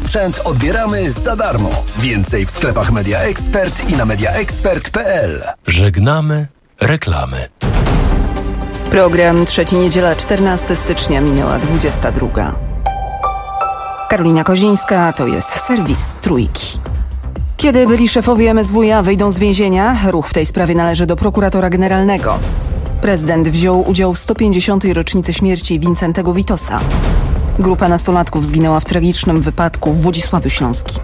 sprzęt odbieramy za darmo. Więcej w sklepach Media Expert i na mediaexpert.pl. Żegnamy reklamy. Program Trzeci Niedziela, 14 stycznia, minęła 22. Karolina Kozińska, to jest serwis Trójki. Kiedy byli szefowie MSWiA wyjdą z więzienia, ruch w tej sprawie należy do prokuratora generalnego. Prezydent wziął udział w 150. rocznicy śmierci Wincentego Witosa. Grupa nastolatków zginęła w tragicznym wypadku w Wodzisławiu Śląskim.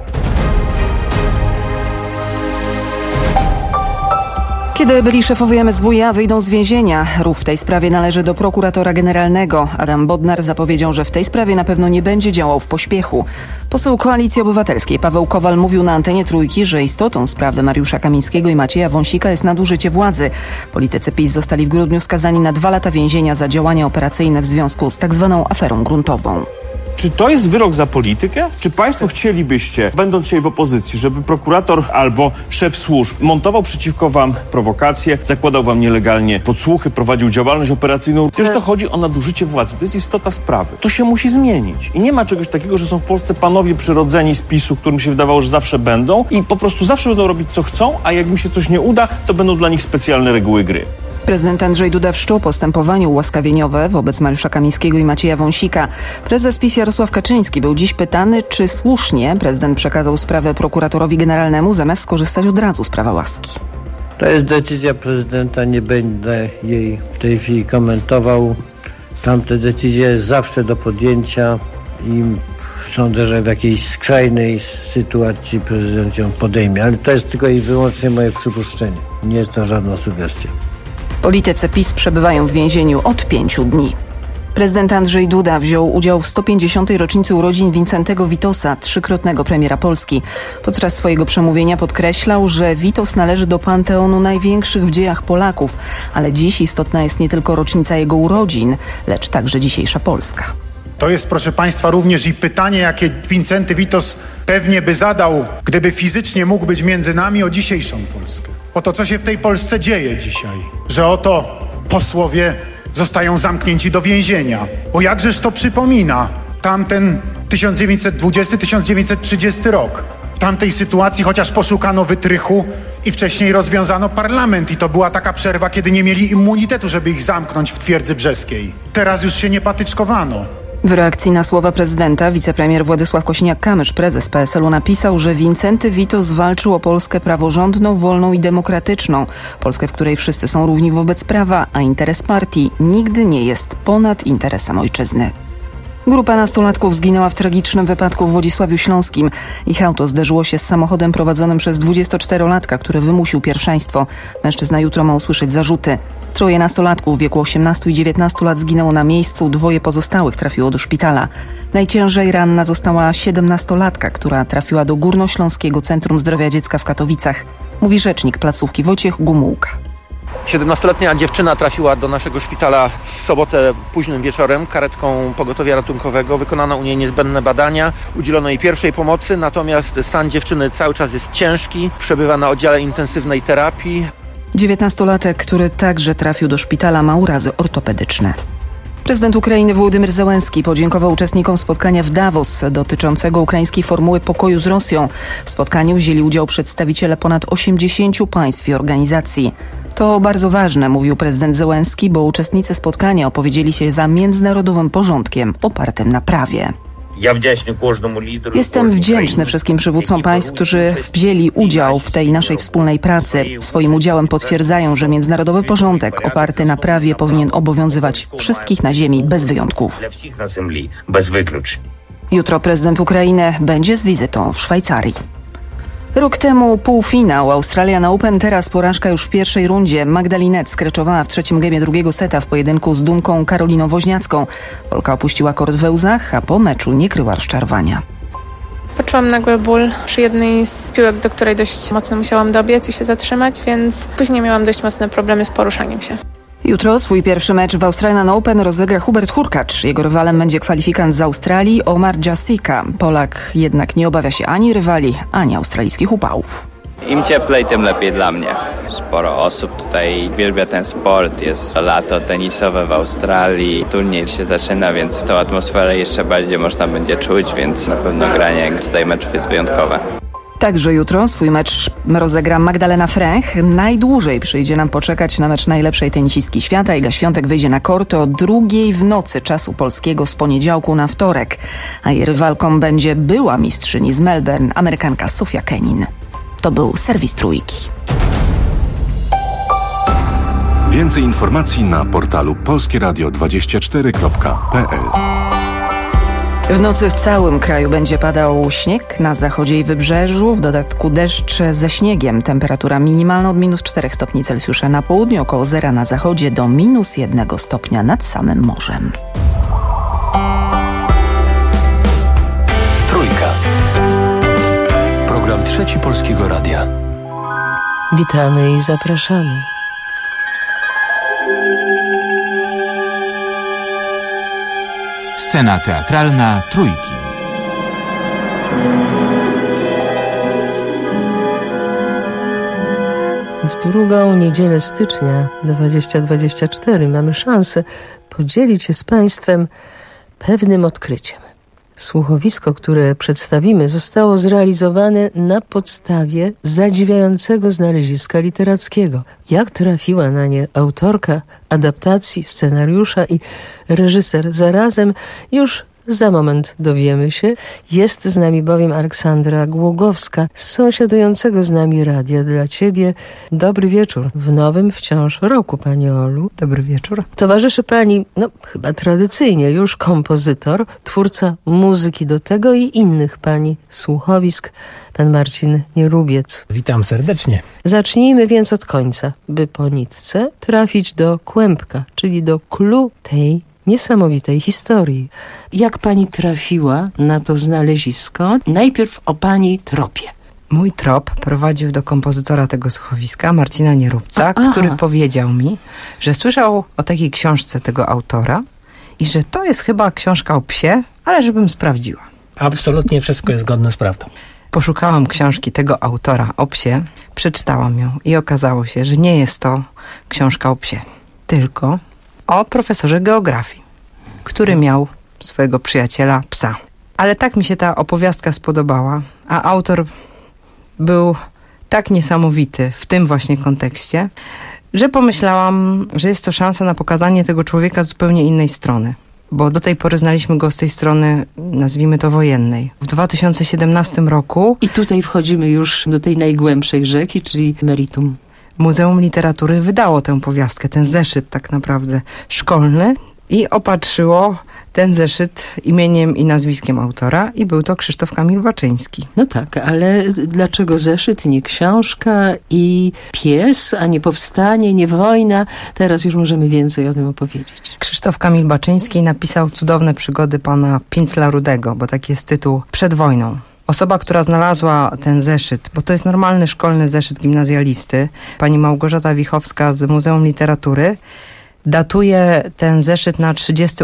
Kiedy byli szefowie MSWiA wyjdą z więzienia, ruch w tej sprawie należy do prokuratora generalnego. Adam Bodnar zapowiedział, że w tej sprawie na pewno nie będzie działał w pośpiechu. Poseł Koalicji Obywatelskiej Paweł Kowal mówił na antenie Trójki, że istotą sprawy Mariusza Kamińskiego i Macieja Wąsika jest nadużycie władzy. Politycy PiS zostali w grudniu skazani na 2 lata więzienia za działania operacyjne w związku z tak zwaną aferą gruntową. Czy to jest wyrok za politykę? Czy państwo chcielibyście, będąc dzisiaj w opozycji, żeby prokurator albo szef służb montował przeciwko wam prowokacje, zakładał wam nielegalnie podsłuchy, prowadził działalność operacyjną? Przecież to chodzi o nadużycie władzy. To jest istota sprawy. To się musi zmienić. I nie ma czegoś takiego, że są w Polsce panowie przyrodzeni z PiS-u, którym się wydawało, że zawsze będą i po prostu zawsze będą robić co chcą, a jak im się coś nie uda, to będą dla nich specjalne reguły gry. Prezydent Andrzej Duda wszczął postępowanie ułaskawieniowe wobec Mariusza Kamińskiego i Macieja Wąsika. Prezes PiS Jarosław Kaczyński był dziś pytany, czy słusznie prezydent przekazał sprawę prokuratorowi generalnemu, zamiast skorzystać od razu z prawa łaski. To jest decyzja prezydenta, nie będę jej w tej chwili komentował. Tamte decyzje jest zawsze do podjęcia i sądzę, że w jakiejś skrajnej sytuacji prezydent ją podejmie. Ale to jest tylko i wyłącznie moje przypuszczenie. Nie jest to żadna sugestia. Politycy PiS przebywają w więzieniu od 5 dni. Prezydent Andrzej Duda wziął udział w 150. rocznicy urodzin Wincentego Witosa, 3-krotnego premiera Polski. Podczas swojego przemówienia podkreślał, że Witos należy do panteonu największych w dziejach Polaków, ale dziś istotna jest nie tylko rocznica jego urodzin, lecz także dzisiejsza Polska. To jest, proszę państwa, również i pytanie, jakie Wincenty Witos pewnie by zadał, gdyby fizycznie mógł być między nami, o dzisiejszą Polskę. O to, co się w tej Polsce dzieje dzisiaj. Że oto posłowie zostają zamknięci do więzienia. O jakżeż to przypomina tamten 1920-1930 rok. W tamtej sytuacji chociaż poszukano wytrychu i wcześniej rozwiązano parlament i to była taka przerwa, kiedy nie mieli immunitetu, żeby ich zamknąć w Twierdzy Brzeskiej. Teraz już się nie patyczkowano. W reakcji na słowa prezydenta wicepremier Władysław Kosiniak-Kamysz, prezes PSL-u, napisał, że Wincenty Witos walczył o Polskę praworządną, wolną i demokratyczną. Polskę, w której wszyscy są równi wobec prawa, a interes partii nigdy nie jest ponad interesem ojczyzny. Grupa nastolatków zginęła w tragicznym wypadku w Wodzisławiu Śląskim. Ich auto zderzyło się z samochodem prowadzonym przez 24-latka, który wymusił pierwszeństwo. Mężczyzna jutro ma usłyszeć zarzuty. 3 nastolatków w wieku 18 i 19 lat zginęło na miejscu, 2 pozostałych trafiło do szpitala. Najciężej ranna została 17-latka, która trafiła do Górnośląskiego Centrum Zdrowia Dziecka w Katowicach, mówi rzecznik placówki Wojciech Gumułka. 17-letnia dziewczyna trafiła do naszego szpitala w sobotę późnym wieczorem karetką pogotowia ratunkowego. Wykonano u niej niezbędne badania, udzielono jej pierwszej pomocy, natomiast stan dziewczyny cały czas jest ciężki, przebywa na oddziale intensywnej terapii. 19-latek, który także trafił do szpitala, ma urazy ortopedyczne. Prezydent Ukrainy Wołodymyr Zełenski podziękował uczestnikom spotkania w Davos dotyczącego ukraińskiej formuły pokoju z Rosją. W spotkaniu wzięli udział przedstawiciele ponad 80 państw i organizacji. To bardzo ważne, mówił prezydent Zełenski, bo uczestnicy spotkania opowiedzieli się za międzynarodowym porządkiem opartym na prawie. Jestem wdzięczny wszystkim przywódcom państw, którzy wzięli udział w tej naszej wspólnej pracy. Swoim udziałem potwierdzają, że międzynarodowy porządek oparty na prawie powinien obowiązywać wszystkich na ziemi bez wyjątków. Jutro prezydent Ukrainy będzie z wizytą w Szwajcarii. Rok temu półfinał Australian Open, teraz porażka już w pierwszej rundzie. Magdalena skreczowała w trzecim gemie drugiego seta w pojedynku z Dunką Karoliną Woźniacką. Polka opuściła kort we łzach, a po meczu nie kryła rozczarowania. Poczułam nagły ból przy jednej z piłek, do której dość mocno musiałam dobiec i się zatrzymać, więc później miałam dość mocne problemy z poruszaniem się. Jutro swój pierwszy mecz w Australian Open rozegra Hubert Hurkacz. Jego rywalem będzie kwalifikant z Australii Omar Jasika. Polak jednak nie obawia się ani rywali, ani australijskich upałów. Im cieplej, tym lepiej dla mnie. Sporo osób tutaj uwielbia ten sport. Jest lato tenisowe w Australii. Turniej się zaczyna, więc tą atmosferę jeszcze bardziej można będzie czuć, więc na pewno granie tutaj meczów jest wyjątkowe. Także jutro swój mecz rozegra Magdalena Fręch. Najdłużej przyjdzie nam poczekać na mecz najlepszej tenisistki świata. Iga Świątek wyjdzie na korty o 2:00 w nocy czasu polskiego z poniedziałku na wtorek. A jej rywalką będzie była mistrzyni z Melbourne, Amerykanka Sofia Kenin. To był serwis Trójki. Więcej informacji na portalu polskieradio24.pl. W nocy w całym kraju będzie padał śnieg, na zachodzie i wybrzeżu, w dodatku deszcz ze śniegiem. Temperatura minimalna od -4 stopni Celsjusza na południu, około zera na zachodzie do -1 stopnia nad samym morzem. Trójka. Program Trzeci Polskiego Radia. Witamy i zapraszamy. Scena teatralna Trójki. W drugą niedzielę stycznia 2024 mamy szansę podzielić się z Państwem pewnym odkryciem. Słuchowisko, które przedstawimy, zostało zrealizowane na podstawie zadziwiającego znaleziska literackiego. Jak trafiła na nie autorka adaptacji, scenariusza i reżyser zarazem, już za moment dowiemy się. Jest z nami bowiem Aleksandra Głogowska z sąsiadującego z nami Radia dla Ciebie. Dobry wieczór w nowym wciąż roku, Pani Olu. Dobry wieczór. Towarzyszy Pani, chyba tradycyjnie już kompozytor, twórca muzyki do tego i innych Pani słuchowisk, Pan Marcin Nierubiec. Witam serdecznie. Zacznijmy więc od końca, by po nitce trafić do kłębka, czyli do clou tej niesamowitej historii. Jak Pani trafiła na to znalezisko? Najpierw o Pani tropie. Mój trop prowadził do kompozytora tego słuchowiska, Marcina Nierubca, który powiedział mi, że słyszał o takiej książce tego autora i że to jest chyba książka o psie, ale żebym sprawdziła. Absolutnie wszystko jest zgodne z prawdą. Poszukałam książki tego autora o psie, przeczytałam ją i okazało się, że nie jest to książka o psie, tylko o profesorze geografii, który miał swojego przyjaciela psa. Ale tak mi się ta opowiastka spodobała, a autor był tak niesamowity w tym właśnie kontekście, że pomyślałam, że jest to szansa na pokazanie tego człowieka z zupełnie innej strony. Bo do tej pory znaliśmy go z tej strony, nazwijmy to, wojennej. W 2017 roku... I tutaj wchodzimy już do tej najgłębszej rzeki, czyli meritum. Muzeum Literatury wydało tę powiastkę, ten zeszyt tak naprawdę szkolny i opatrzyło ten zeszyt imieniem i nazwiskiem autora i był to Krzysztof Kamil Baczyński. No tak, ale dlaczego zeszyt, nie książka i pies, a nie powstanie, nie wojna? Teraz już możemy więcej o tym opowiedzieć. Krzysztof Kamil Baczyński napisał Cudowne przygody pana Pincla Rudego, bo taki jest tytuł, przed wojną. Osoba, która znalazła ten zeszyt, bo to jest normalny szkolny zeszyt gimnazjalisty, pani Małgorzata Wichowska z Muzeum Literatury, datuje ten zeszyt na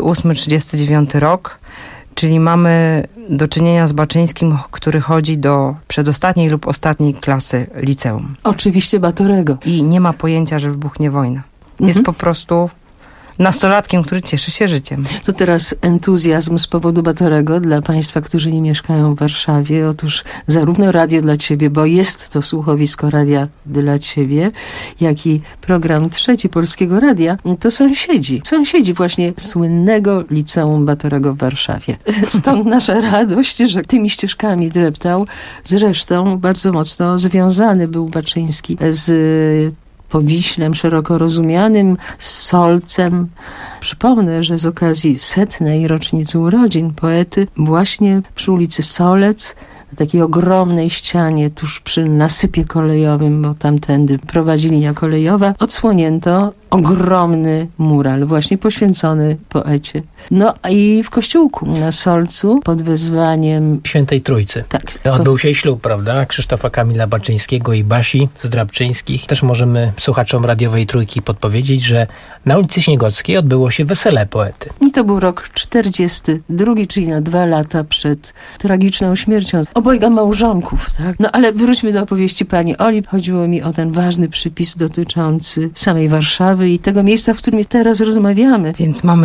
38-39 rok, czyli mamy do czynienia z Baczyńskim, który chodzi do przedostatniej lub ostatniej klasy liceum. Oczywiście Batorego. I nie ma pojęcia, że wybuchnie wojna. Jest po prostu nastolatkiem, który cieszy się życiem. To teraz entuzjazm z powodu Batorego dla Państwa, którzy nie mieszkają w Warszawie. Otóż zarówno Radio dla Ciebie, bo jest to słuchowisko Radia dla Ciebie, jak i program Trzeci Polskiego Radia, to sąsiedzi właśnie słynnego Liceum Batorego w Warszawie. Stąd nasza radość, że tymi ścieżkami dreptał. Zresztą bardzo mocno związany był Baczyński z Powiślem szeroko rozumianym, z Solcem. Przypomnę, że z okazji 100. rocznicy urodzin poety właśnie przy ulicy Solec, na takiej ogromnej ścianie tuż przy nasypie kolejowym, bo tamtędy prowadzi linia kolejowa, odsłonięto ogromny mural właśnie poświęcony poecie. No i w kościółku na Solcu pod wezwaniem Świętej Trójcy. Tak. Odbył się ślub, prawda? Krzysztofa Kamila Baczyńskiego i Basi Zdrabczyńskich. Też możemy słuchaczom radiowej Trójki podpowiedzieć, że na ulicy Śniegockiej odbyło się wesele poety. I to był rok 42, czyli na 2 lata przed tragiczną śmiercią. obojga małżonków, tak? No ale wróćmy do opowieści pani Oli. Chodziło mi o ten ważny przypis dotyczący samej Warszawy i tego miejsca, w którym teraz rozmawiamy. Więc mamy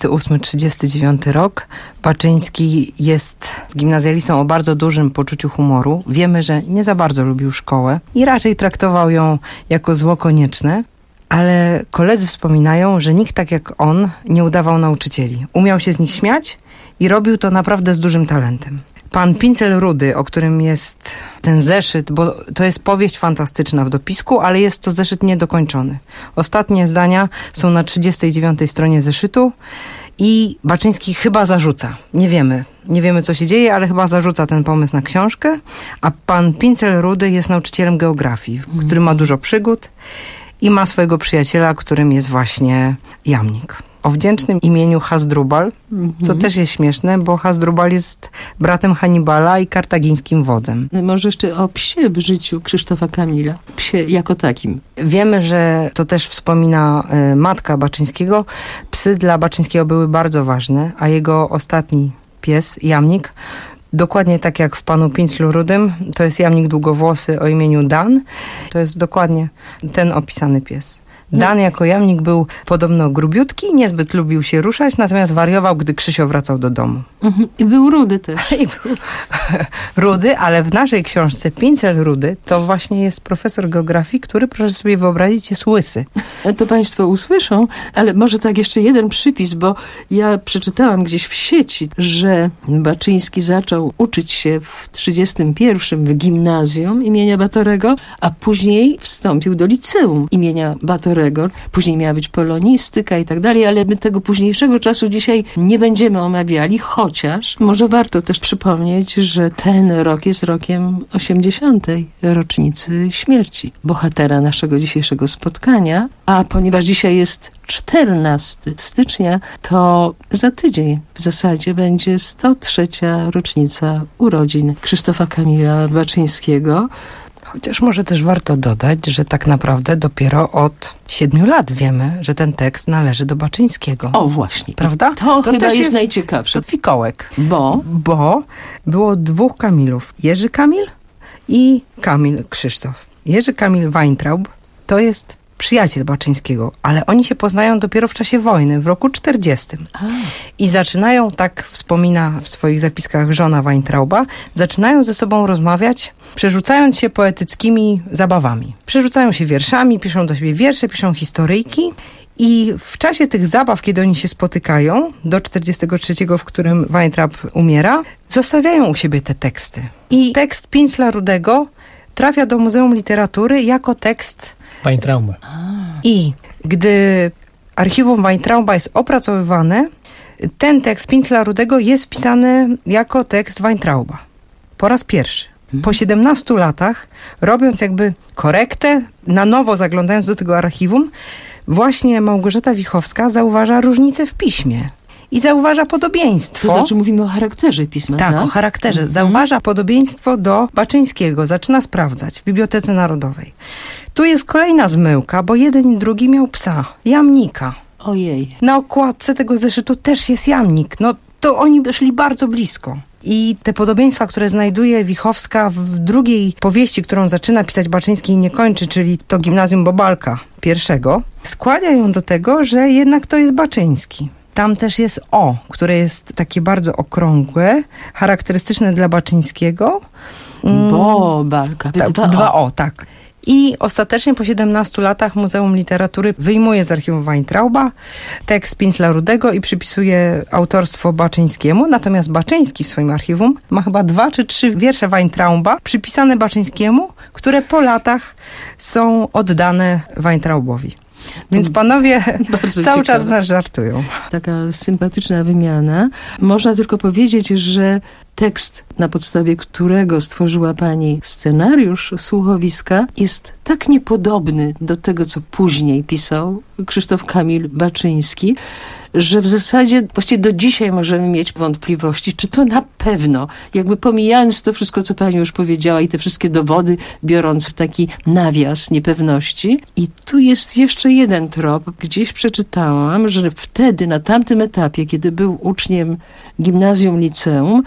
38-39 rok. Baczyński jest gimnazjalistą o bardzo dużym poczuciu humoru. Wiemy, że nie za bardzo lubił szkołę i raczej traktował ją jako zło konieczne. Ale koledzy wspominają, że nikt tak jak on nie udawał nauczycieli. Umiał się z nich śmiać i robił to naprawdę z dużym talentem. Pan Pincel Rudy, o którym jest ten zeszyt, bo to jest powieść fantastyczna w dopisku, ale jest to zeszyt niedokończony. Ostatnie zdania są na 39 stronie zeszytu i Baczyński chyba zarzuca. Nie wiemy co się dzieje, ale chyba zarzuca ten pomysł na książkę, a pan Pincel Rudy jest nauczycielem geografii, który ma dużo przygód i ma swojego przyjaciela, którym jest właśnie Jamnik. O wdzięcznym imieniu Hasdrubal, co też jest śmieszne, bo Hasdrubal jest bratem Hannibala i kartagińskim wodzem. Może jeszcze o psie w życiu Krzysztofa Kamila. Psie jako takim. Wiemy, że to też wspomina matka Baczyńskiego. Psy dla Baczyńskiego były bardzo ważne, a jego ostatni pies, Jamnik, dokładnie tak jak w panu Pinclu Rudym, to jest jamnik długowłosy o imieniu Dan. To jest dokładnie ten opisany pies. Dan jako jamnik był podobno grubiutki, niezbyt lubił się ruszać, natomiast wariował, gdy Krzysio wracał do domu. I był rudy też. I był rudy, ale w naszej książce Pincel Rudy to właśnie jest profesor geografii, który, proszę sobie wyobrazić, jest łysy. To państwo usłyszą, ale może tak jeszcze jeden przypis, bo ja przeczytałam gdzieś w sieci, że Baczyński zaczął uczyć się w 31 w gimnazjum imienia Batorego, a później wstąpił do liceum imienia Batorego. Później miała być polonistyka i tak dalej, ale my tego późniejszego czasu dzisiaj nie będziemy omawiali, chociaż może warto też przypomnieć, że ten rok jest rokiem 80. rocznicy śmierci bohatera naszego dzisiejszego spotkania, a ponieważ dzisiaj jest 14 stycznia, to za tydzień w zasadzie będzie 103. rocznica urodzin Krzysztofa Kamila Baczyńskiego. Chociaż może też warto dodać, że tak naprawdę dopiero od 7 lat wiemy, że ten tekst należy do Baczyńskiego. O właśnie. Prawda? To chyba też jest najciekawsze. To fikołek. Bo było 2 Kamilów. Jerzy Kamil i Kamil Krzysztof. Jerzy Kamil Weintraub to jest przyjaciel Baczyńskiego, ale oni się poznają dopiero w czasie wojny, w roku 40. I zaczynają, tak wspomina w swoich zapiskach żona Weintrauba, zaczynają ze sobą rozmawiać, przerzucając się poetyckimi zabawami. Przerzucają się wierszami, piszą do siebie wiersze, piszą historyjki i w czasie tych zabaw, kiedy oni się spotykają, do 43, w którym Weintraub umiera, zostawiają u siebie te teksty. I tekst Pincla Rudego trafia do Muzeum Literatury jako tekst Weintrauba. I gdy archiwum Weintrauba jest opracowywane, ten tekst Pincla Rudego jest wpisany jako tekst Weintrauba. Po raz pierwszy. Po 17 latach, robiąc jakby korektę, na nowo zaglądając do tego archiwum, właśnie Małgorzata Wichowska zauważa różnicę w piśmie. I zauważa podobieństwo. To znaczy mówimy o charakterze pisma, tak? Tak, o charakterze. Zauważa podobieństwo do Baczyńskiego. Zaczyna sprawdzać w Bibliotece Narodowej. Tu jest kolejna zmyłka, bo jeden i drugi miał psa. Jamnika. Ojej. Na okładce tego zeszytu też jest jamnik. No to oni szli bardzo blisko. I te podobieństwa, które znajduje Wichowska w drugiej powieści, którą zaczyna pisać Baczyński i nie kończy, czyli to Gimnazjum Bobalka pierwszego, skłania ją do tego, że jednak to jest Baczyński. Tam też jest O, które jest takie bardzo okrągłe, charakterystyczne dla Baczyńskiego. Bobalka. Dwa O, tak. I ostatecznie po 17 latach Muzeum Literatury wyjmuje z archiwum Weintrauba tekst Pincla Rudego i przypisuje autorstwo Baczyńskiemu. Natomiast Baczyński w swoim archiwum ma chyba 2 czy 3 wiersze Weintrauba przypisane Baczyńskiemu, które po latach są oddane Weintraubowi. Więc panowie cały czas nas żartują. Taka sympatyczna wymiana. Można tylko powiedzieć, że tekst, na podstawie którego stworzyła pani scenariusz słuchowiska, jest tak niepodobny do tego, co później pisał Krzysztof Kamil Baczyński, że w zasadzie właściwie do dzisiaj możemy mieć wątpliwości, czy to na pewno, jakby pomijając to wszystko, co pani już powiedziała i te wszystkie dowody, biorąc w taki nawias niepewności. I tu jest jeszcze jeden trop. Gdzieś przeczytałam, że wtedy, na tamtym etapie, kiedy był uczniem gimnazjum, liceum, Baczyński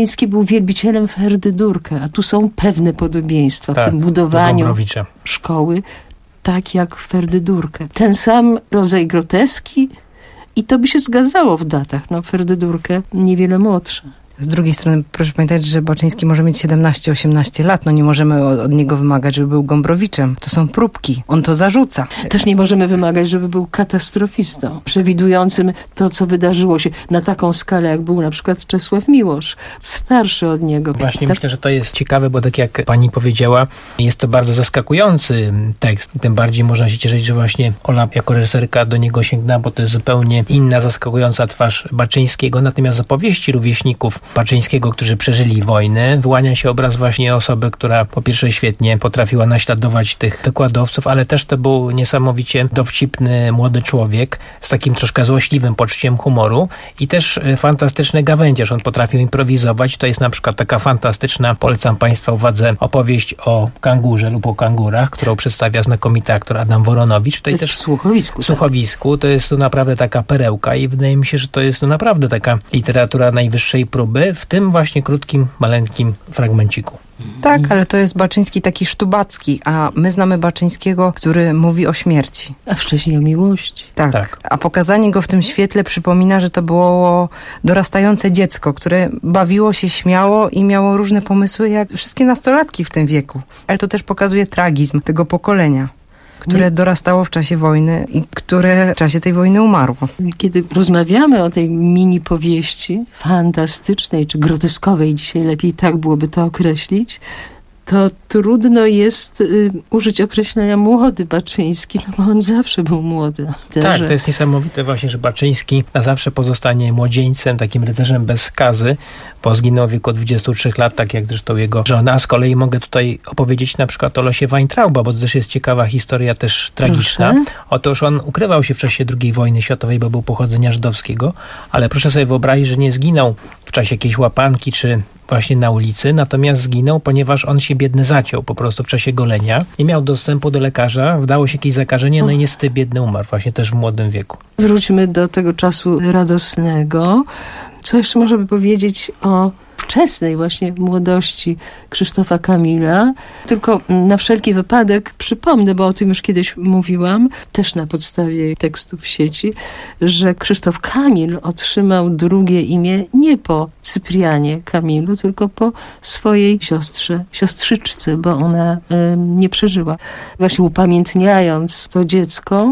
Baczyński był wielbicielem Ferdydurka, a tu są pewne podobieństwa w tym budowaniu szkoły, tak jak Ferdydurkę. Ten sam rodzaj groteski i to by się zgadzało w datach. Ferdydurkę niewiele młodsza. Z drugiej strony proszę pamiętać, że Baczyński może mieć 17-18 lat. Nie możemy od niego wymagać, żeby był Gombrowiczem. To są próbki. On to zarzuca. Też nie możemy wymagać, żeby był katastrofistą, przewidującym to, co wydarzyło się na taką skalę, jak był na przykład Czesław Miłosz, starszy od niego. Właśnie myślę, że to jest ciekawe, bo tak jak pani powiedziała, jest to bardzo zaskakujący tekst. Tym bardziej można się cieszyć, że właśnie Ola jako reżyserka do niego sięgnęła, bo to jest zupełnie inna, zaskakująca twarz Baczyńskiego. Natomiast z opowieści rówieśników Baczyńskiego, którzy przeżyli wojnę, wyłania się obraz właśnie osoby, która po pierwsze świetnie potrafiła naśladować tych wykładowców, ale też to był niesamowicie dowcipny młody człowiek z takim troszkę złośliwym poczuciem humoru i też fantastyczny gawędziarz. On potrafił improwizować. To jest na przykład taka fantastyczna, polecam Państwa uwadze, opowieść o kangurze lub o kangurach, którą przedstawia znakomity aktor Adam Woronowicz. Tutaj też w Słuchowisku. To jest to naprawdę taka perełka i wydaje mi się, że to jest to naprawdę taka literatura najwyższej próby w tym właśnie krótkim, maleńkim fragmenciku. Tak, ale to jest Baczyński taki sztubacki, a my znamy Baczyńskiego, który mówi o śmierci. A wcześniej o miłości. Tak. A pokazanie go w tym świetle przypomina, że to było dorastające dziecko, które bawiło się, śmiało i miało różne pomysły, jak wszystkie nastolatki w tym wieku. Ale to też pokazuje tragizm tego pokolenia, które dorastało w czasie wojny i które w czasie tej wojny umarło. Kiedy rozmawiamy o tej mini powieści fantastycznej czy groteskowej, dzisiaj lepiej tak byłoby to określić, to trudno jest użyć określenia młody Baczyński, bo on zawsze był młody. Tak, to jest niesamowite właśnie, że Baczyński na zawsze pozostanie młodzieńcem, takim rycerzem bez skazy, bo zginął w wieku 23 lat, tak jak zresztą jego żona. A z kolei mogę tutaj opowiedzieć na przykład o losie Weintrauba, bo to też jest ciekawa historia, też tragiczna. Otóż on ukrywał się w czasie II wojny światowej, bo był pochodzenia żydowskiego, ale proszę sobie wyobrazić, że nie zginął w czasie jakiejś łapanki, czy właśnie na ulicy, natomiast zginął, ponieważ on się biedny zaciął po prostu w czasie golenia. Nie miał dostępu do lekarza, wdało się jakieś zakażenie, no i niestety biedny umarł, właśnie też w młodym wieku. Wróćmy do tego czasu radosnego. Co jeszcze można by powiedzieć o wczesnej właśnie młodości Krzysztofa Kamila? Tylko na wszelki wypadek przypomnę, bo o tym już kiedyś mówiłam, też na podstawie tekstów w sieci, że Krzysztof Kamil otrzymał drugie imię nie po Cyprianie Kamilu, tylko po swojej siostrzyczce, bo ona nie przeżyła. Właśnie upamiętniając to dziecko,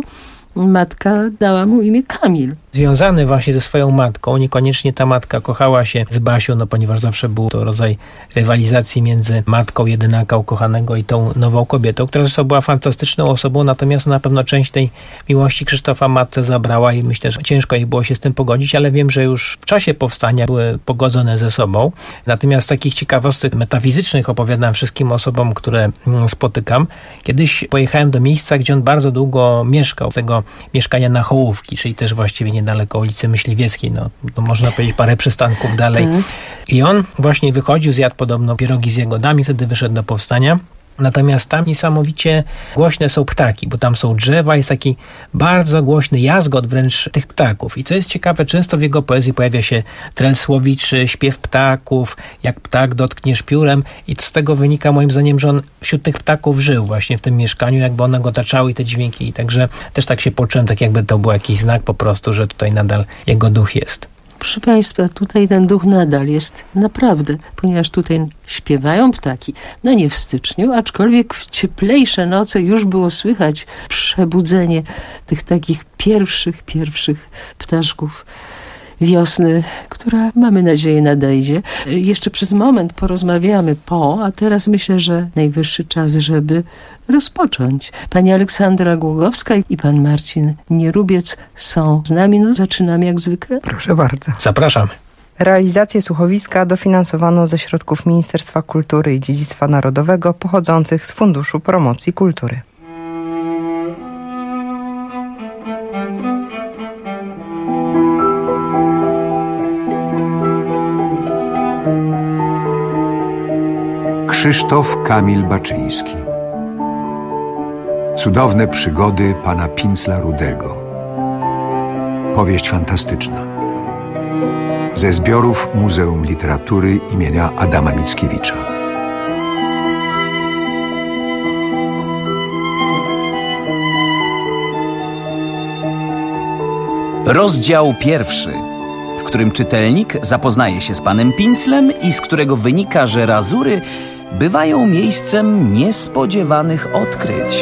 matka dała mu imię Kamil. Związany właśnie ze swoją matką, niekoniecznie ta matka kochała się z Basią, no ponieważ zawsze był to rodzaj rywalizacji między matką jedynaka ukochanego i tą nową kobietą, która zresztą była fantastyczną osobą, natomiast na pewno część tej miłości Krzysztofa matce zabrała i myślę, że ciężko jej było się z tym pogodzić, ale wiem, że już w czasie powstania były pogodzone ze sobą. Natomiast takich ciekawostek metafizycznych opowiadam wszystkim osobom, które spotykam. Kiedyś pojechałem do miejsca, gdzie on bardzo długo mieszkał, tego mieszkania na Hołówki, czyli też właściwie niedaleko ulicy Myśliwieckiej, no można powiedzieć parę przystanków dalej. I on właśnie wychodził, zjadł podobno pierogi z jagodami, wtedy wyszedł do powstania. Natomiast tam niesamowicie głośne są ptaki, bo tam są drzewa, jest taki bardzo głośny jazgot wręcz tych ptaków. I co jest ciekawe, często w jego poezji pojawia się trel słowiczy, śpiew ptaków, jak ptak dotkniesz piórem i z tego wynika moim zdaniem, że on wśród tych ptaków żył właśnie w tym mieszkaniu, jakby one go otaczały i te dźwięki. I także też tak się poczułem, tak jakby to był jakiś znak po prostu, że tutaj nadal jego duch jest. Proszę Państwa, tutaj ten duch nadal jest naprawdę, ponieważ tutaj śpiewają ptaki. No nie w styczniu, aczkolwiek w cieplejsze noce już było słychać przebudzenie tych takich pierwszych ptaszków wiosny, która mamy nadzieję nadejdzie. Jeszcze przez moment porozmawiamy a teraz myślę, że najwyższy czas, żeby rozpocząć. Pani Aleksandra Głogowska i pan Marcin Nierubiec są z nami. No zaczynamy jak zwykle. Proszę bardzo. Zapraszam. Realizację słuchowiska dofinansowano ze środków Ministerstwa Kultury i Dziedzictwa Narodowego pochodzących z Funduszu Promocji Kultury. Krzysztof Kamil Baczyński. Cudowne przygody pana Pincla Rudego. Powieść fantastyczna. ze zbiorów Muzeum Literatury imienia Adama Mickiewicza. Rozdział 1, w którym czytelnik zapoznaje się z panem Pinklem i z którego wynika, że Razury bywają miejscem niespodziewanych odkryć.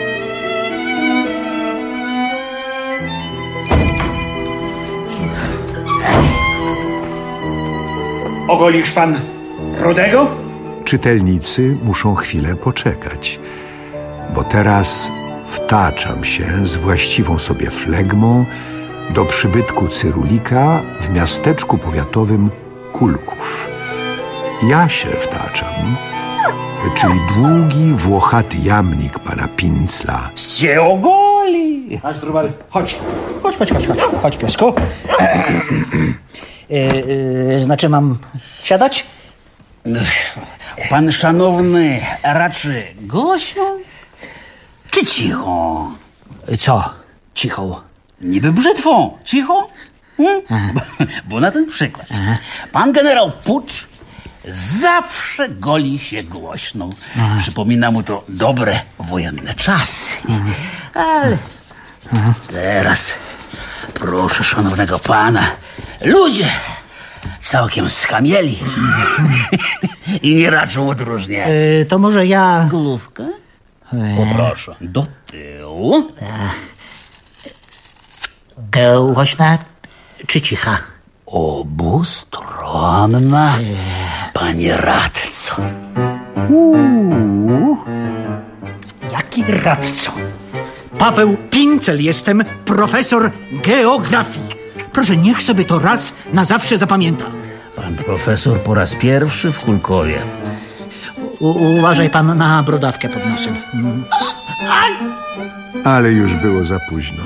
Ogolisz pan Rudego? Czytelnicy muszą chwilę poczekać, bo teraz wtaczam się z właściwą sobie flegmą do przybytku Cyrulika w miasteczku powiatowym Kulków. Ja się wtaczam, czyli długi, włochaty jamnik pana Pinckla. Się ogoli! Aż Drubal, chodź, piesku. Znaczy mam siadać? Pan szanowny raczy głośno czy cicho? Co cicho? Niby brzytwą. Cicho? Bo na ten przykład. Pan generał Pucz zawsze goli się głośno. Przypomina mu to dobre wojenne czasy. Ale teraz, proszę szanownego pana, ludzie całkiem schamieli i nie raczą odróżniać. To może ja... Główkę? Poproszę. Do tyłu. Głośna czy cicha? Obustronna, panie radco. Jaki radco? Paweł Pincel, jestem profesor geografii. Proszę, niech sobie to raz na zawsze zapamięta. Pan profesor po raz pierwszy w Kulkowie. Uważaj pan na brodawkę pod nosem. Ale już było za późno.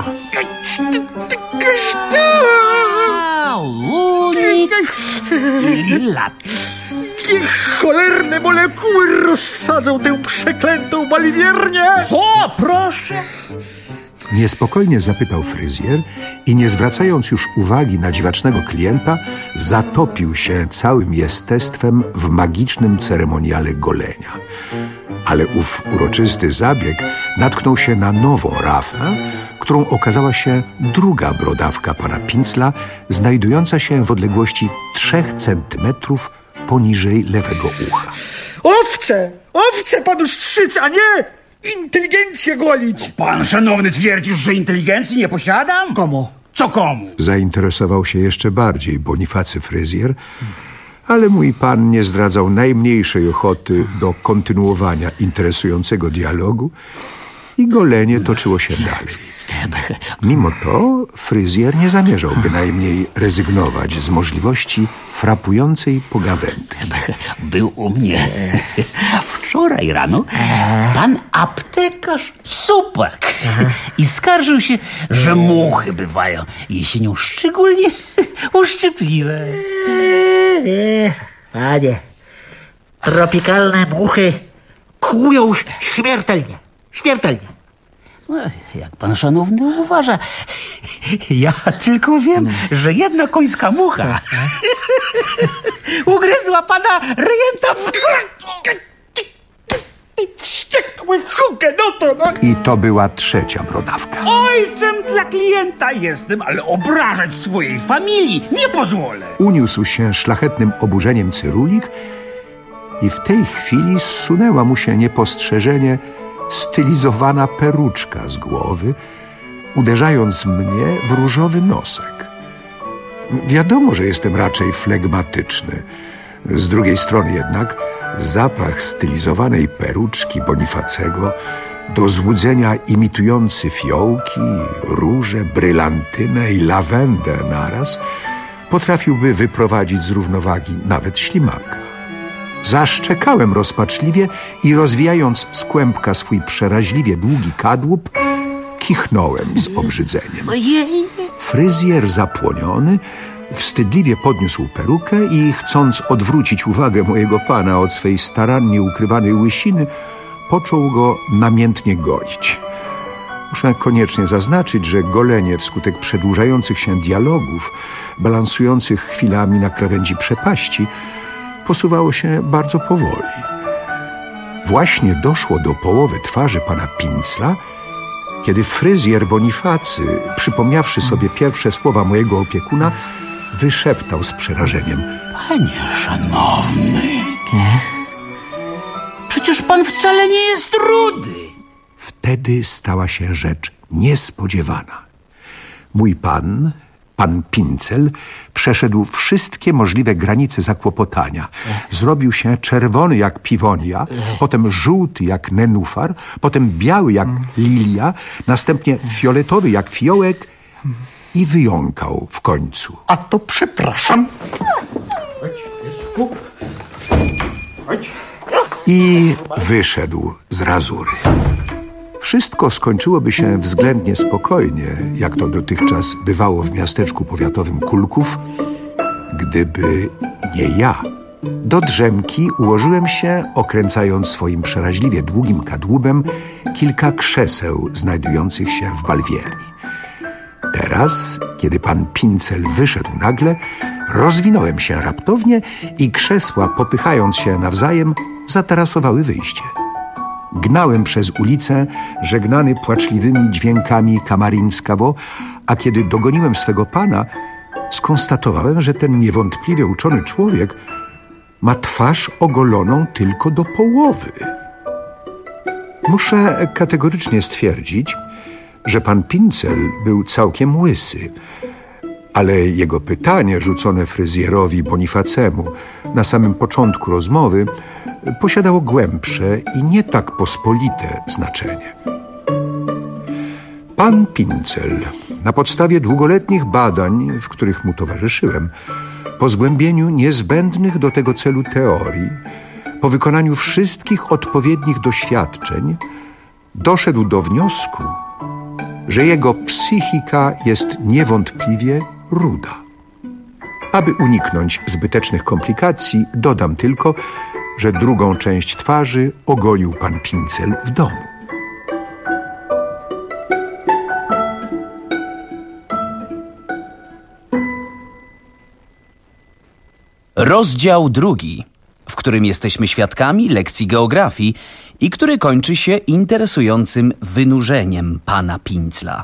Lunik i lapis. Niech cholerne molekuły rozsadzą tę przeklętą maliwiernię. Co? Proszę. Niespokojnie zapytał fryzjer i nie zwracając już uwagi na dziwacznego klienta, zatopił się całym jestestwem w magicznym ceremoniale golenia. Ale ów uroczysty zabieg natknął się na nową rafę, którą okazała się druga brodawka pana Pinckla, znajdująca się w odległości 3 centymetrów poniżej lewego ucha. Owce panu strzyc, a nie inteligencję golić. Pan szanowny twierdzisz, że inteligencji nie posiadam? Komu? Co komu? Zainteresował się jeszcze bardziej Bonifacy fryzjer, ale mój pan nie zdradzał najmniejszej ochoty do kontynuowania interesującego dialogu i golenie toczyło się dalej. Mimo to fryzjer nie zamierzał bynajmniej rezygnować z możliwości frapującej pogawędki. Był u mnie wczoraj rano pan aptekarz Supak i skarżył się, że muchy bywają jesienią szczególnie uszczypliwe. Panie, tropikalne muchy kłują śmiertelnie. No, jak pan szanowny uważa, ja tylko wiem, że jedna końska mucha ugryzła pana rejenta w wściekły hukę, I to była trzecia brodawka. Ojcem dla klienta jestem, ale obrażać swojej familii nie pozwolę. Uniósł się szlachetnym oburzeniem Cyrulik i w tej chwili zsunęła mu się niepostrzeżenie stylizowana peruczka z głowy, uderzając mnie w różowy nosek. Wiadomo, że jestem raczej flegmatyczny. Z drugiej strony jednak zapach stylizowanej peruczki Bonifacego, do złudzenia imitujący fiołki, róże, brylantynę i lawendę naraz, potrafiłby wyprowadzić z równowagi nawet ślimaka. Zaszczekałem rozpaczliwie i rozwijając z kłębka swój przeraźliwie długi kadłub, kichnąłem z obrzydzeniem. Fryzjer zapłoniony wstydliwie podniósł perukę i chcąc odwrócić uwagę mojego pana od swej starannie ukrywanej łysiny, począł go namiętnie golić. Muszę koniecznie zaznaczyć, że golenie wskutek przedłużających się dialogów, balansujących chwilami na krawędzi przepaści, posuwało się bardzo powoli. Właśnie doszło do połowy twarzy pana Pinzla, kiedy fryzjer Bonifacy, przypomniawszy sobie pierwsze słowa mojego opiekuna, wyszeptał z przerażeniem: Panie szanowny, przecież pan wcale nie jest rudy. Wtedy stała się rzecz niespodziewana. Mój pan Pinzel, przeszedł wszystkie możliwe granice zakłopotania. Zrobił się czerwony jak piwonia, potem żółty jak nenufar, potem biały jak lilia, następnie fioletowy jak fiołek i wyjąkał w końcu. A to przepraszam. I wyszedł z Razury. Wszystko skończyłoby się względnie spokojnie, jak to dotychczas bywało w miasteczku powiatowym Kulków, gdyby nie ja. Do drzemki ułożyłem się, okręcając swoim przeraźliwie długim kadłubem kilka krzeseł znajdujących się w balwierni. Teraz, kiedy pan Pinzel wyszedł nagle, rozwinąłem się raptownie i krzesła, popychając się nawzajem, zatarasowały wyjście. Gnałem przez ulicę, żegnany płaczliwymi dźwiękami Kamarińskawo, a kiedy dogoniłem swego pana, skonstatowałem, że ten niewątpliwie uczony człowiek ma twarz ogoloną tylko do połowy. Muszę kategorycznie stwierdzić, że pan Pinzel był całkiem łysy, ale jego pytanie rzucone fryzjerowi Bonifacemu na samym początku rozmowy posiadało głębsze i nie tak pospolite znaczenie. Pan Pinzel, na podstawie długoletnich badań, w których mu towarzyszyłem, po zgłębieniu niezbędnych do tego celu teorii, po wykonaniu wszystkich odpowiednich doświadczeń, doszedł do wniosku, że jego psychika jest niewątpliwie ruda. Aby uniknąć zbytecznych komplikacji, dodam tylko, że drugą część twarzy ogolił pan Pinzel w domu. Rozdział 2, w którym jesteśmy świadkami lekcji geografii i który kończy się interesującym wynurzeniem pana Pinzla.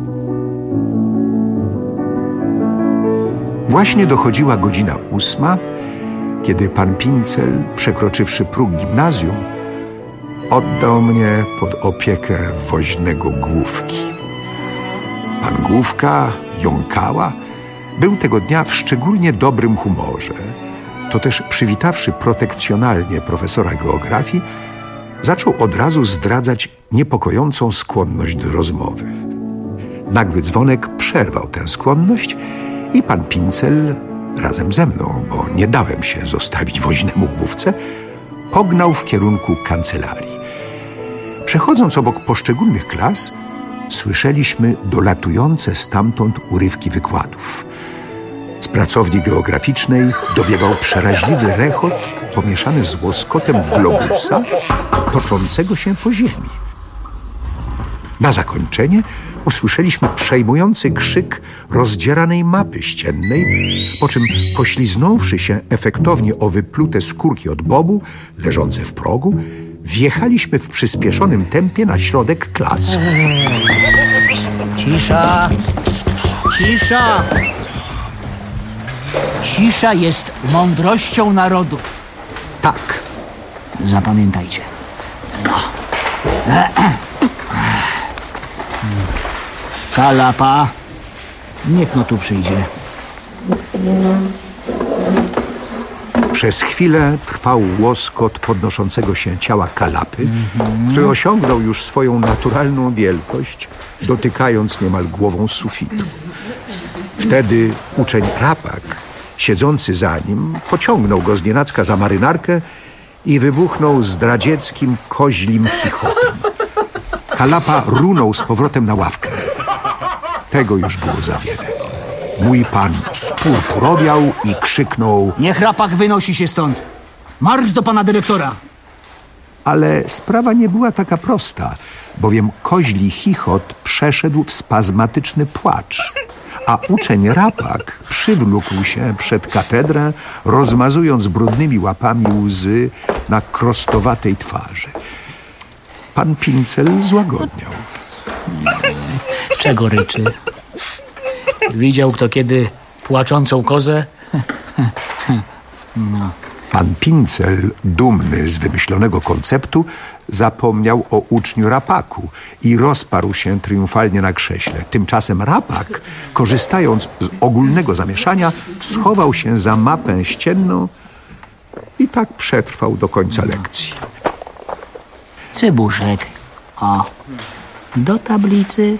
Właśnie dochodziła godzina 8, kiedy pan Pinzel, przekroczywszy próg gimnazjum, oddał mnie pod opiekę woźnego Główki. Pan Główka, jąkała, był tego dnia w szczególnie dobrym humorze. To też przywitawszy protekcjonalnie profesora geografii, zaczął od razu zdradzać niepokojącą skłonność do rozmowy. Nagły dzwonek przerwał tę skłonność i pan Pinzel razem ze mną, bo nie dałem się zostawić woźnemu Główce, pognał w kierunku kancelarii. Przechodząc obok poszczególnych klas, słyszeliśmy dolatujące stamtąd urywki wykładów. Z pracowni geograficznej dobiegał przeraźliwy rechot pomieszany z łoskotem globusa toczącego się po ziemi. Na zakończenie usłyszeliśmy przejmujący krzyk rozdzieranej mapy ściennej, po czym pośliznąwszy się efektownie o wyplute skórki od bobu, leżące w progu, wjechaliśmy w przyspieszonym tempie na środek klas. Cisza! Cisza! Cisza jest mądrością narodów. Tak. Zapamiętajcie. No. Kalapa. Niech no tu przyjdzie. Przez chwilę trwał łoskot podnoszącego się ciała Kalapy, który osiągnął już swoją naturalną wielkość, dotykając niemal głową sufitu. Wtedy uczeń Rapak, siedzący za nim, pociągnął go znienacka za marynarkę i wybuchnął zdradzieckim koźlim chichotem. Kalapa runął z powrotem na ławkę. Tego już było za wiele. Mój pan spurpurowiał i krzyknął: Niech Rapak wynosi się stąd. Marsz do pana dyrektora. Ale sprawa nie była taka prosta, bowiem koźli chichot przeszedł w spazmatyczny płacz, a uczeń Rapak przywlókł się przed katedrę, rozmazując brudnymi łapami łzy na krostowatej twarzy. Pan Pincel złagodniał. Czego ryczy? Widział kto kiedy płaczącą kozę? No. Pan Pincel, dumny z wymyślonego konceptu, zapomniał o uczniu Rapaku i rozparł się triumfalnie na krześle. Tymczasem Rapak, korzystając z ogólnego zamieszania, schował się za mapę ścienną i tak przetrwał do końca lekcji. Cybuszek. O, do tablicy.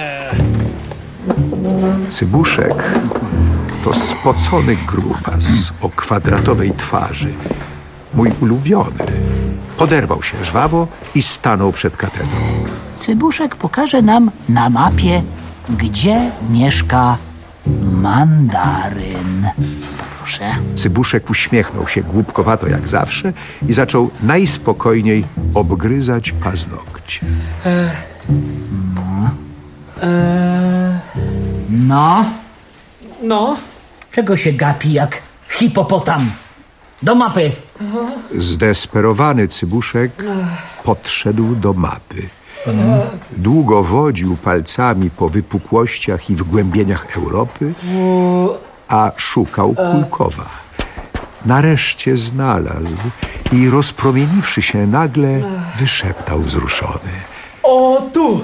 Cybuszek to spocony grubas o kwadratowej twarzy. Mój ulubiony. Poderwał się żwawo i stanął przed katedrą. Cybuszek pokaże nam na mapie, gdzie mieszka mandaryn. Proszę. Cybuszek uśmiechnął się głupkowato jak zawsze i zaczął najspokojniej obgryzać paznokcie. No? Czego się gapi jak hipopotam? Do mapy! Zdesperowany Cybuszek podszedł do mapy. Długo wodził palcami po wypukłościach i wgłębieniach Europy, a szukał Kulkowa. Nareszcie znalazł i rozpromieniwszy się nagle, wyszeptał wzruszony. O, tu!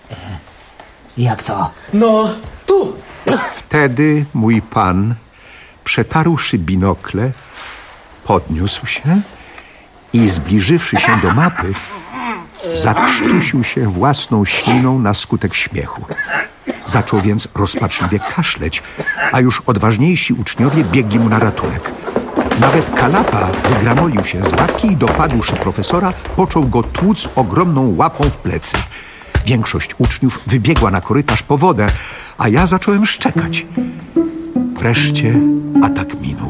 Jak to? No, tu! Wtedy mój pan, przetarłszy binokle, podniósł się i zbliżywszy się do mapy, zakrztusił się własną śliną na skutek śmiechu. Zaczął więc rozpaczliwie kaszleć, a już odważniejsi uczniowie biegli mu na ratunek. Nawet Kalapa wygramolił się z ławki i dopadłszy profesora, począł go tłuc ogromną łapą w plecy. Większość uczniów wybiegła na korytarz po wodę, a ja zacząłem szczekać. Wreszcie atak minął.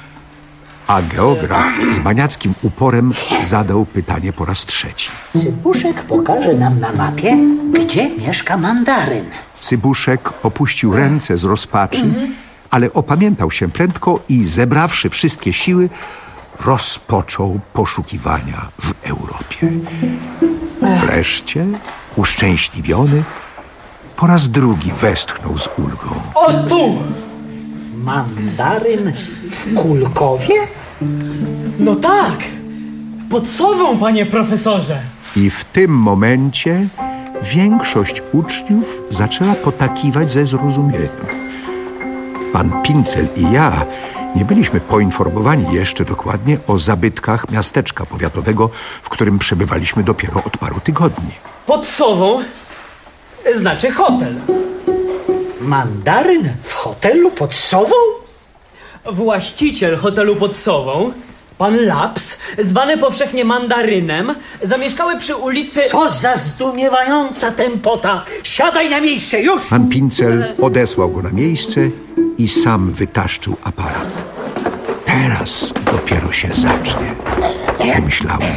A geograf z maniackim uporem zadał pytanie po raz trzeci. Cybuszek pokaże nam na mapie, gdzie mieszka mandaryn. Cybuszek opuścił ręce z rozpaczy, ale opamiętał się prędko i zebrawszy wszystkie siły, rozpoczął poszukiwania w Europie. Wreszcie, uszczęśliwiony, po raz drugi westchnął z ulgą. O, tu! Mandaryn w Kulkowie? No tak! Pod Sową, panie profesorze! I w tym momencie większość uczniów zaczęła potakiwać ze zrozumieniem. Pan Pincel i ja nie byliśmy poinformowani jeszcze dokładnie o zabytkach miasteczka powiatowego, w którym przebywaliśmy dopiero od paru tygodni. Pod Sową znaczy hotel. Mandaryn w hotelu pod Sową? Właściciel hotelu pod Sową, pan Laps, zwany powszechnie Mandarynem, zamieszkały przy ulicy... Co za zdumiewająca tempota! Siadaj na miejsce, już! Pan Pincel odesłał go na miejsce i sam wytaszczył aparat. Teraz dopiero się zacznie, pomyślałem.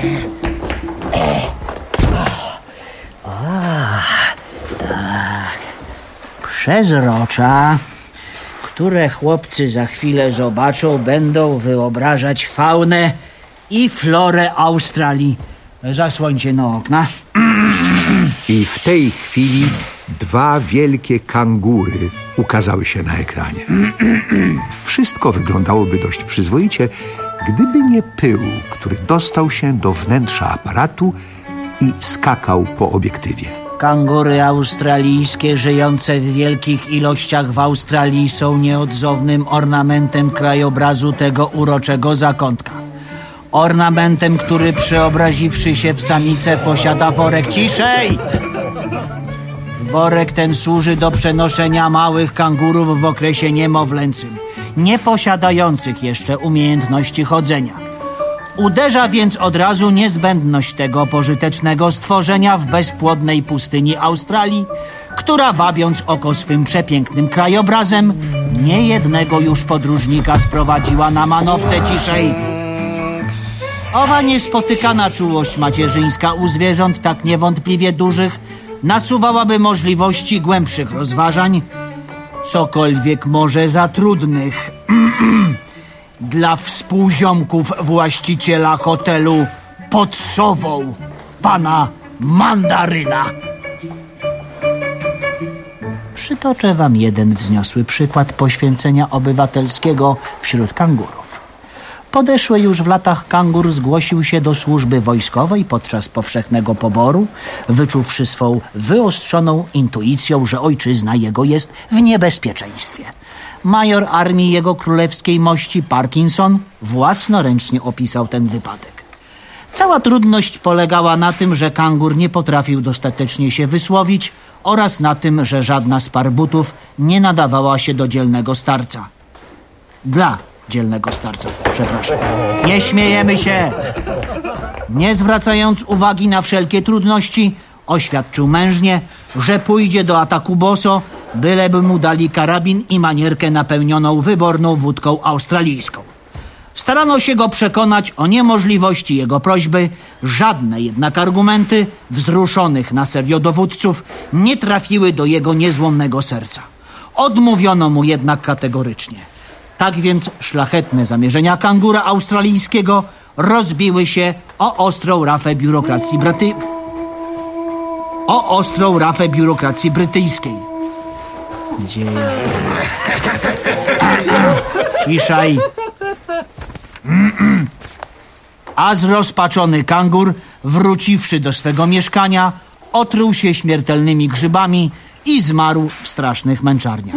Tak. Przezrocza, które chłopcy za chwilę zobaczą, będą wyobrażać faunę i florę Australii. Zasłońcie no okna. I w tej chwili dwa wielkie kangury ukazały się na ekranie. Wszystko wyglądałoby dość przyzwoicie, gdyby nie pył, który dostał się do wnętrza aparatu i skakał po obiektywie. Kangury australijskie żyjące w wielkich ilościach w Australii są nieodzownym ornamentem krajobrazu tego uroczego zakątka. Ornamentem, który przeobraziwszy się w samicę posiada worek. Ciszej! Worek ten służy do przenoszenia małych kangurów w okresie niemowlęcym, nie posiadających jeszcze umiejętności chodzenia. Uderza więc od razu niezbędność tego pożytecznego stworzenia w bezpłodnej pustyni Australii, która wabiąc oko swym przepięknym krajobrazem, niejednego już podróżnika sprowadziła na manowce. Ciszej! Owa niespotykana czułość macierzyńska u zwierząt tak niewątpliwie dużych nasuwałaby możliwości głębszych rozważań, cokolwiek może za trudnych dla współziomków właściciela hotelu pod Sową, pana Mandaryna. Przytoczę wam jeden wzniosły przykład poświęcenia obywatelskiego wśród kangurów. Podeszły już w latach kangur zgłosił się do służby wojskowej podczas powszechnego poboru, wyczuwszy swą wyostrzoną intuicją, że ojczyzna jego jest w niebezpieczeństwie. Major armii jego królewskiej mości Parkinson własnoręcznie opisał ten wypadek. Cała trudność polegała na tym, że kangur nie potrafił dostatecznie się wysłowić oraz na tym, że żadna z par butów nie nadawała się do dzielnego starca. Dla dzielnego starca, przepraszam. Nie śmiejemy się! Nie zwracając uwagi na wszelkie trudności, oświadczył mężnie, że pójdzie do ataku boso, byleby mu dali karabin i manierkę napełnioną wyborną wódką australijską. Starano się go przekonać o niemożliwości jego prośby, żadne jednak argumenty wzruszonych na serio dowódców nie trafiły do jego niezłomnego serca. Odmówiono mu jednak kategorycznie. Tak więc szlachetne zamierzenia kangura australijskiego rozbiły się o ostrą rafę biurokracji brytyjskiej. Gdzie ja? Ciszaj. A zrozpaczony kangur, wróciwszy do swego mieszkania, otruł się śmiertelnymi grzybami i zmarł w strasznych męczarniach.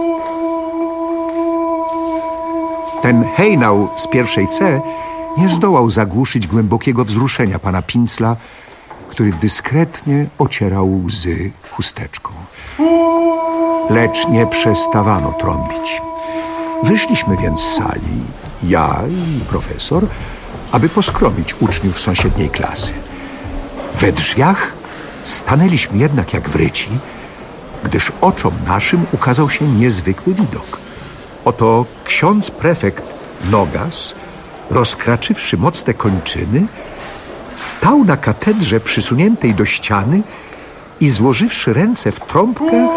Ten hejnał z pierwszej C nie zdołał zagłuszyć głębokiego wzruszenia pana Pinzla, który dyskretnie ocierał łzy chusteczką. Lecz nie przestawano trąbić. Wyszliśmy więc z sali, ja i profesor, aby poskromić uczniów sąsiedniej klasy. We drzwiach stanęliśmy jednak jak wryci, gdyż oczom naszym ukazał się niezwykły widok. Oto ksiądz prefekt Nogas, rozkraczywszy mocne kończyny, stał na katedrze przysuniętej do ściany i złożywszy ręce w trąbkę,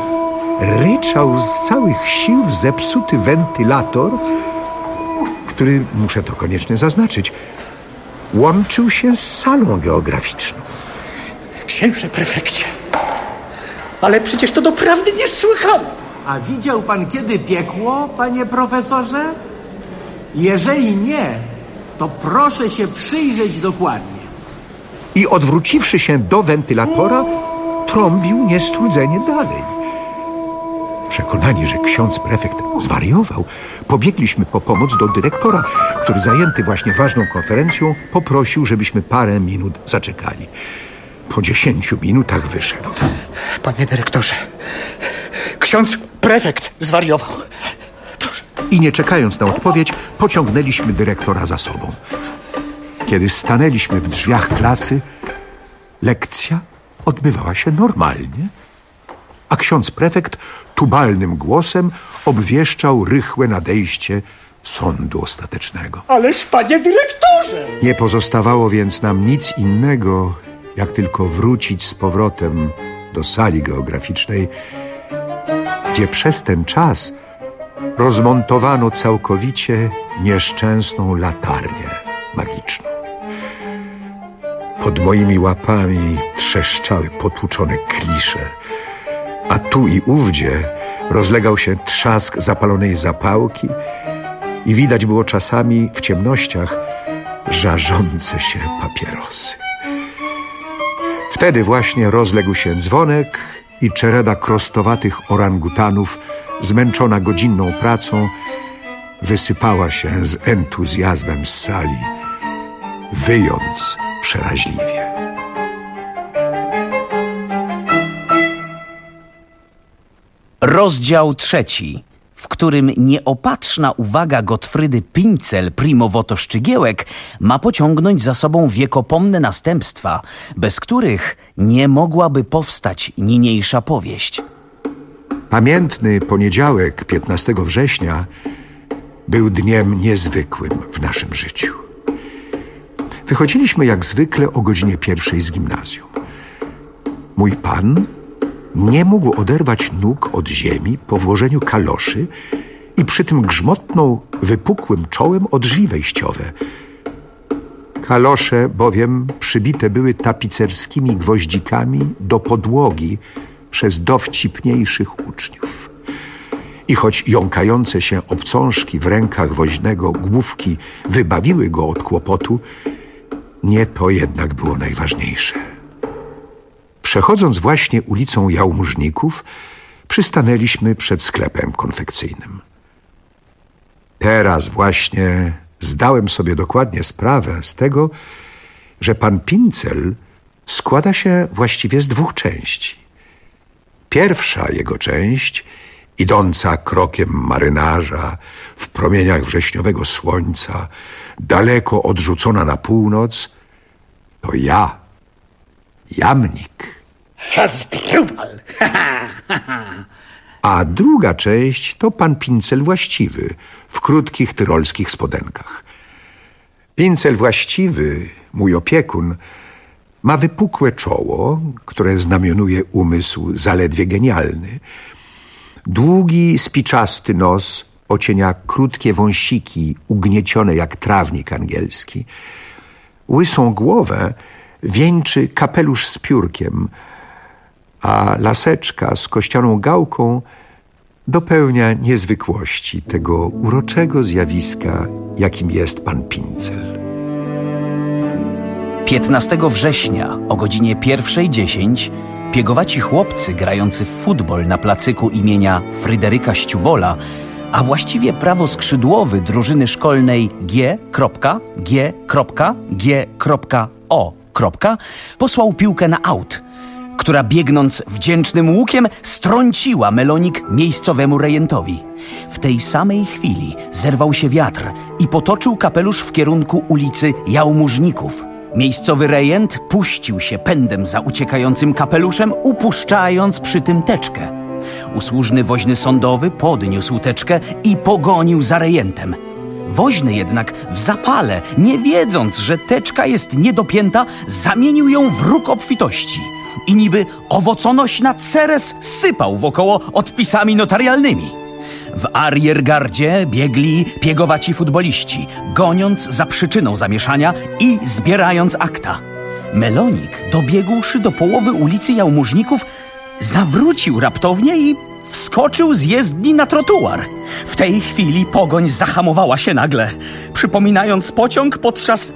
ryczał z całych sił w zepsuty wentylator, który, muszę to koniecznie zaznaczyć, łączył się z salą geograficzną. Księże prefekcie, ale przecież to doprawdy niesłychane. A widział pan kiedy piekło, panie profesorze? Jeżeli nie, to proszę się przyjrzeć dokładnie. I odwróciwszy się do wentylatora, trąbił niestrudzenie dalej. Przekonani, że ksiądz prefekt zwariował, pobiegliśmy po pomoc do dyrektora, który zajęty właśnie ważną konferencją poprosił, żebyśmy parę minut zaczekali. Po 10 minutach wyszedł. Panie dyrektorze, ksiądz prefekt zwariował. Proszę. I nie czekając na odpowiedź, pociągnęliśmy dyrektora za sobą. Kiedy stanęliśmy w drzwiach klasy, lekcja odbywała się normalnie, a ksiądz prefekt tubalnym głosem obwieszczał rychłe nadejście sądu ostatecznego. Ależ panie dyrektorze! Nie pozostawało więc nam nic innego, jak tylko wrócić z powrotem do sali geograficznej, gdzie przez ten czas rozmontowano całkowicie nieszczęsną latarnię magiczną. Pod moimi łapami trzeszczały potłuczone klisze, a tu i ówdzie rozlegał się trzask zapalonej zapałki i widać było czasami w ciemnościach żarzące się papierosy. Wtedy właśnie rozległ się dzwonek i czereda krostowatych orangutanów, zmęczona godzinną pracą, wysypała się z entuzjazmem z sali, wyjąc przeraźliwie. Rozdział 3, w którym nieopatrzna uwaga Gottfrydy Pincel, primowoto Szczygiełek, ma pociągnąć za sobą wiekopomne następstwa, bez których nie mogłaby powstać niniejsza powieść. Pamiętny poniedziałek 15 września był dniem niezwykłym w naszym życiu. Wychodziliśmy jak zwykle o godzinie 1 z gimnazjum. Mój pan nie mógł oderwać nóg od ziemi po włożeniu kaloszy i przy tym grzmotnął wypukłym czołem o drzwi wejściowe. Kalosze bowiem przybite były tapicerskimi gwoździkami do podłogi przez dowcipniejszych uczniów. I choć jąkające się obcążki w rękach woźnego główki wybawiły go od kłopotu, nie to jednak było najważniejsze. Przechodząc właśnie ulicą Jałmużników, przystanęliśmy przed sklepem konfekcyjnym. Teraz właśnie zdałem sobie dokładnie sprawę z tego, że pan Pincel składa się właściwie z 2 części. Pierwsza jego część, idąca krokiem marynarza w promieniach wrześniowego słońca, daleko odrzucona na północ, to ja, jamnik. Hasdrubal! A druga część to pan Pincel właściwy w krótkich tyrolskich spodenkach. Pincel właściwy, mój opiekun, ma wypukłe czoło, które znamionuje umysł zaledwie genialny. Długi, spiczasty nos ocienia krótkie wąsiki ugniecione jak trawnik angielski. Łysą głowę wieńczy kapelusz z piórkiem, a laseczka z kościaną gałką dopełnia niezwykłości tego uroczego zjawiska, jakim jest pan Pincel. 15 września o godzinie 1:10 piegowaci chłopcy grający w futbol na placyku imienia Fryderyka Ściubola, a właściwie prawoskrzydłowy drużyny szkolnej G.G.G.O. posłał piłkę na aut, która biegnąc wdzięcznym łukiem strąciła melonik miejscowemu rejentowi. W tej samej chwili zerwał się wiatr i potoczył kapelusz w kierunku ulicy Jałmużników. Miejscowy rejent puścił się pędem za uciekającym kapeluszem, upuszczając przy tym teczkę. Usłużny woźny sądowy podniósł teczkę i pogonił za rejentem. Woźny jednak w zapale, nie wiedząc, że teczka jest niedopięta, zamienił ją w róg obfitości i niby owoconośna ceres sypał wokoło odpisami notarialnymi. W ariergardzie biegli piegowaci futboliści, goniąc za przyczyną zamieszania i zbierając akta. Melonik, dobiegłszy do połowy ulicy Jałmużników, zawrócił raptownie i wskoczył z jezdni na trotuar. W tej chwili pogoń zahamowała się nagle, przypominając pociąg podczas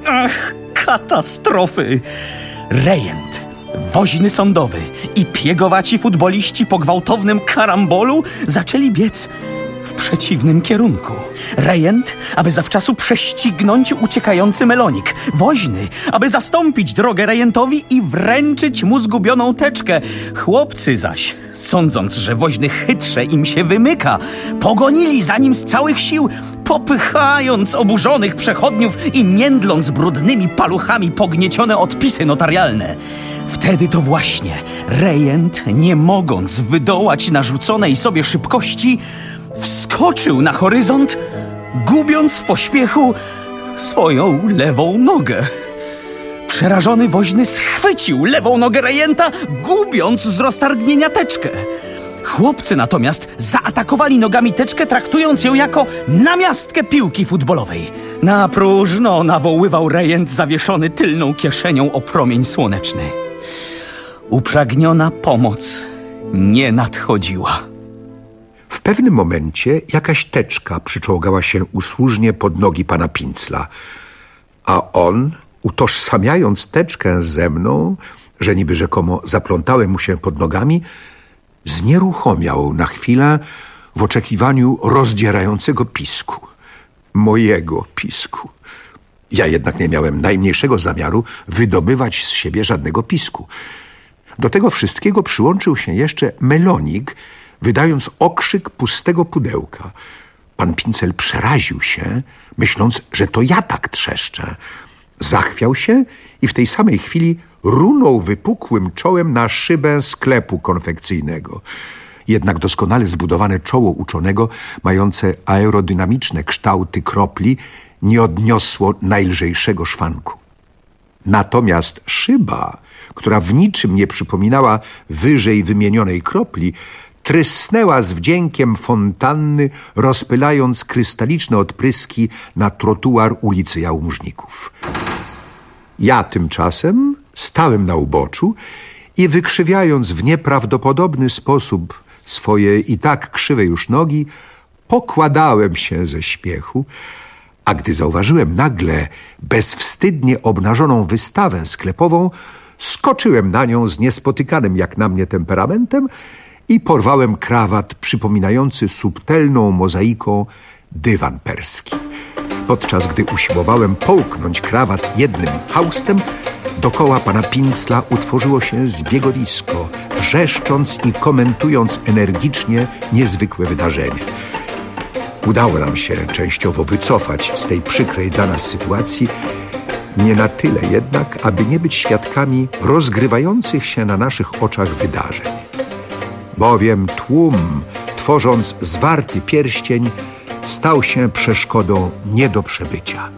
katastrofy. Rejent, woźny sądowy i piegowaci futboliści po gwałtownym karambolu zaczęli biec w przeciwnym kierunku. Rejent, aby zawczasu prześcignąć uciekający melonik. Woźny, aby zastąpić drogę rejentowi i wręczyć mu zgubioną teczkę. Chłopcy zaś, sądząc, że woźny chytrze im się wymyka, pogonili za nim z całych sił, popychając oburzonych przechodniów i międląc brudnymi paluchami pogniecione odpisy notarialne. Wtedy to właśnie rejent, nie mogąc wydołać narzuconej sobie szybkości, wskoczył na horyzont, gubiąc w pośpiechu swoją lewą nogę. Przerażony woźny schwycił lewą nogę rejenta, gubiąc z roztargnienia teczkę. Chłopcy natomiast zaatakowali nogami teczkę, traktując ją jako namiastkę piłki futbolowej. Na próżno nawoływał rejent zawieszony tylną kieszenią o promień słoneczny. Upragniona pomoc nie nadchodziła. W pewnym momencie jakaś teczka przyczołgała się usłużnie pod nogi pana Pincla, a on, utożsamiając teczkę ze mną, że niby rzekomo zaplątałem mu się pod nogami, znieruchomiał na chwilę w oczekiwaniu rozdzierającego pisku. Mojego pisku. Ja jednak nie miałem najmniejszego zamiaru wydobywać z siebie żadnego pisku. Do tego wszystkiego przyłączył się jeszcze melonik, wydając okrzyk pustego pudełka. Pan Pincel przeraził się, myśląc, że to ja tak trzeszczę. Zachwiał się i w tej samej chwili runął wypukłym czołem na szybę sklepu konfekcyjnego. Jednak doskonale zbudowane czoło uczonego, mające aerodynamiczne kształty kropli, nie odniosło najlżejszego szwanku. Natomiast szyba, która w niczym nie przypominała wyżej wymienionej kropli, trysnęła z wdziękiem fontanny, rozpylając krystaliczne odpryski na trotuar ulicy Jałmużników. Ja tymczasem stałem na uboczu i wykrzywiając w nieprawdopodobny sposób swoje i tak krzywe już nogi, pokładałem się ze śmiechu, a gdy zauważyłem nagle bezwstydnie obnażoną wystawę sklepową, skoczyłem na nią z niespotykanym jak na mnie temperamentem i porwałem krawat przypominający subtelną mozaiką dywan perski. Podczas gdy usiłowałem połknąć krawat jednym haustem, dokoła pana Pinzla utworzyło się zbiegowisko, wrzeszcząc i komentując energicznie niezwykłe wydarzenie. Udało nam się częściowo wycofać z tej przykrej dla nas sytuacji, nie na tyle jednak, aby nie być świadkami rozgrywających się na naszych oczach wydarzeń. Bowiem tłum, tworząc zwarty pierścień, stał się przeszkodą nie do przebycia.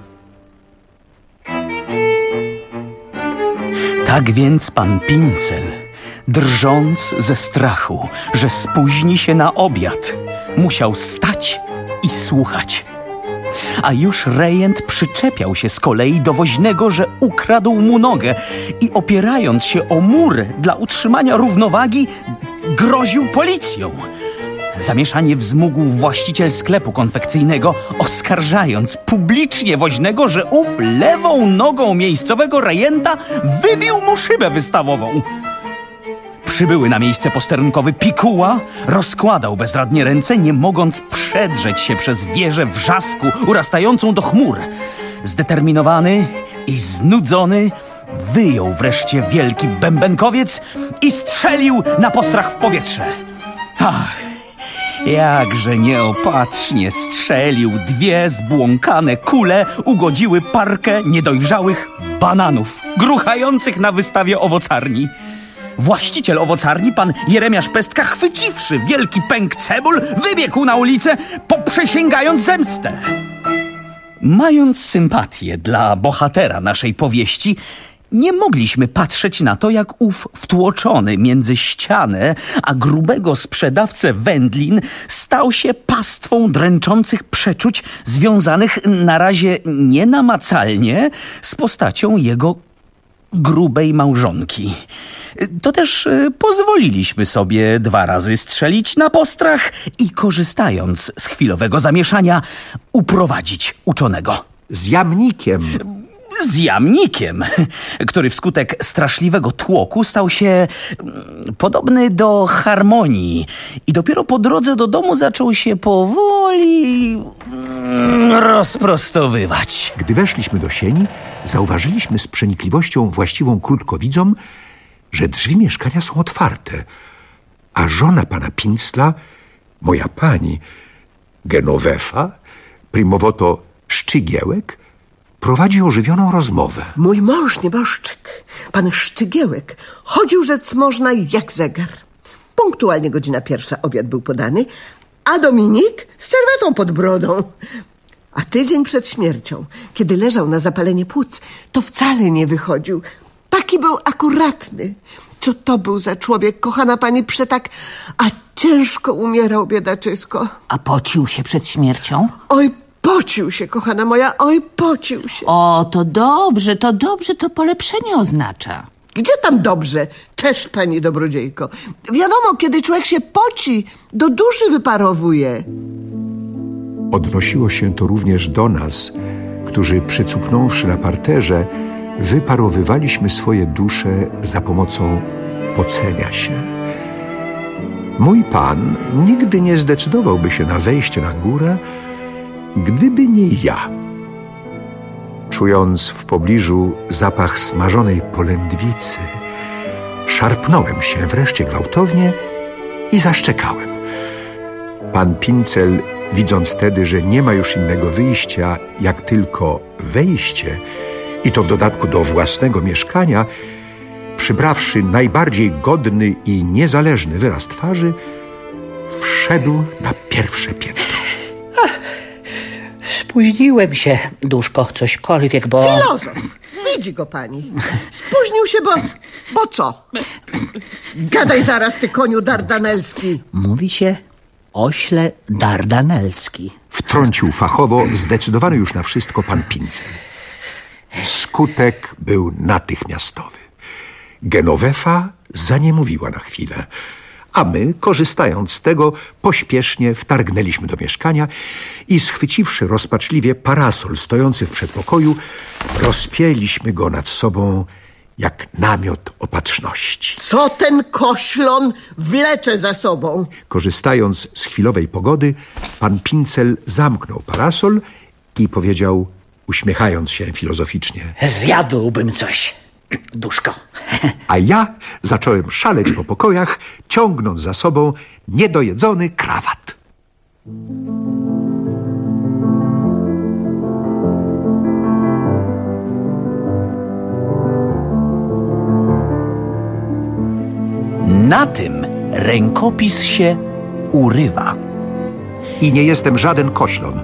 Tak więc pan Pincel, drżąc ze strachu, że spóźni się na obiad, musiał stać i słuchać. A już rejent przyczepiał się z kolei do woźnego, że ukradł mu nogę i opierając się o mur dla utrzymania równowagi, groził policją. Zamieszanie wzmógł właściciel sklepu konfekcyjnego, oskarżając publicznie woźnego, że ów lewą nogą miejscowego rejenta wybił mu szybę wystawową. Przybyły na miejsce posterunkowy pikuła rozkładał bezradnie ręce, nie mogąc przedrzeć się przez wieżę wrzasku urastającą do chmur. Zdeterminowany i znudzony wyjął wreszcie wielki bębenkowiec i strzelił na postrach w powietrze. Ach, jakże nieopatrznie strzelił. 2 zbłąkane kule ugodziły parkę niedojrzałych bananów gruchających na wystawie owocarni. Właściciel owocarni, pan Jeremiasz Pestka, chwyciwszy wielki pęk cebul, wybiegł na ulicę, poprzysięgając zemstę. Mając sympatię dla bohatera naszej powieści, nie mogliśmy patrzeć na to, jak ów wtłoczony między ścianę a grubego sprzedawcę wędlin stał się pastwą dręczących przeczuć związanych na razie nienamacalnie z postacią jego grubej małżonki. To też pozwoliliśmy sobie 2 razy strzelić na postrach i korzystając z chwilowego zamieszania uprowadzić uczonego. Z jamnikiem, który wskutek straszliwego tłoku stał się podobny do harmonii i dopiero po drodze do domu zaczął się powoli rozprostowywać. Gdy weszliśmy do sieni, zauważyliśmy z przenikliwością właściwą krótkowidzom, że drzwi mieszkania są otwarte, a żona pana Pinzla, moja pani Genovefa, primowoto Szczygiełek, prowadzi ożywioną rozmowę. Mój mąż nieboszczyk, pan Szczygiełek, chodził rzec można jak zegar. Punktualnie 1:01 obiad był podany, a Dominik z serwetą pod brodą. A tydzień przed śmiercią, kiedy leżał na zapalenie płuc, to wcale nie wychodził. Taki był akuratny. Co to był za człowiek, kochana pani, przetak, a ciężko umierał, biedaczysko. A pocił się przed śmiercią? Oj, pocił się, kochana moja, oj, pocił się. O, to dobrze, to polepszenie oznacza. Gdzie tam dobrze? Też, pani dobrodziejko. Wiadomo, kiedy człowiek się poci, do duszy wyparowuje. Odnosiło się to również do nas, którzy przycupnąwszy na parterze, wyparowywaliśmy swoje dusze za pomocą pocenia się. Mój pan nigdy nie zdecydowałby się na wejście na górę, gdyby nie ja. Czując w pobliżu zapach smażonej polędwicy, szarpnąłem się wreszcie gwałtownie i zaszczekałem. Pan Pincel, widząc tedy, że nie ma już innego wyjścia, jak tylko wejście, i to w dodatku do własnego mieszkania, przybrawszy najbardziej godny i niezależny wyraz twarzy, wszedł na pierwsze piętro. Spóźniłem się, duszko, cośkolwiek, bo... Filozof! widzi go pani. Spóźnił się, bo co? Gadaj zaraz, ty koniu dardanelski. Mówi się ośle dardanelski. Wtrącił fachowo zdecydowany już na wszystko pan Pincel. Skutek był natychmiastowy. Genovefa zaniemówiła na chwilę, a my, korzystając z tego, pośpiesznie wtargnęliśmy do mieszkania i schwyciwszy rozpaczliwie parasol stojący w przedpokoju, rozpięliśmy go nad sobą jak namiot opatrzności. Co ten koślon wlecze za sobą? Korzystając z chwilowej pogody, pan Pincel zamknął parasol i powiedział, uśmiechając się filozoficznie: Zjadłbym coś, duszko. A ja zacząłem szaleć po pokojach, ciągnąc za sobą niedojedzony krawat. Na tym rękopis się urywa. I nie jestem żaden koślon.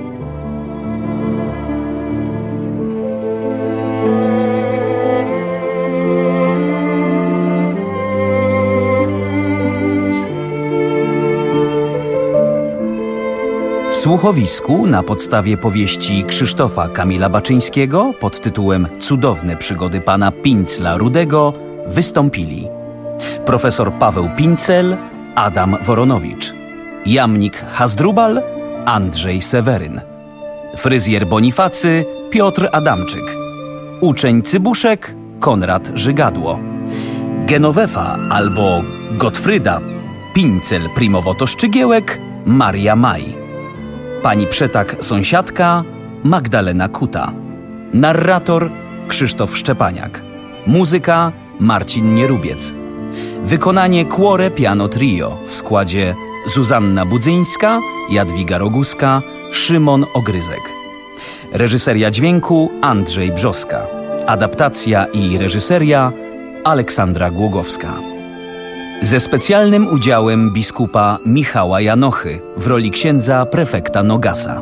W słuchowisku na podstawie powieści Krzysztofa Kamila Baczyńskiego pod tytułem Cudowne przygody pana Pincla Rudego wystąpili profesor Paweł Pincel, Adam Woronowicz, jamnik Hasdrubal, Andrzej Seweryn, fryzjer Bonifacy, Piotr Adamczyk, uczeń Cybuszek, Konrad Żygadło, Genovefa albo Gottfryda Pincel Primowoto-Szczygiełek, Maria Maj, pani przetak sąsiadka, Magdalena Kuta, narrator Krzysztof Szczepaniak, muzyka Marcin Nierubiec, wykonanie Cuore Piano Trio w składzie Zuzanna Budzyńska, Jadwiga Roguska, Szymon Ogryzek, reżyseria dźwięku Andrzej Brzoska, adaptacja i reżyseria Aleksandra Głogowska. Ze specjalnym udziałem biskupa Michała Janochy w roli księdza prefekta Nogasa.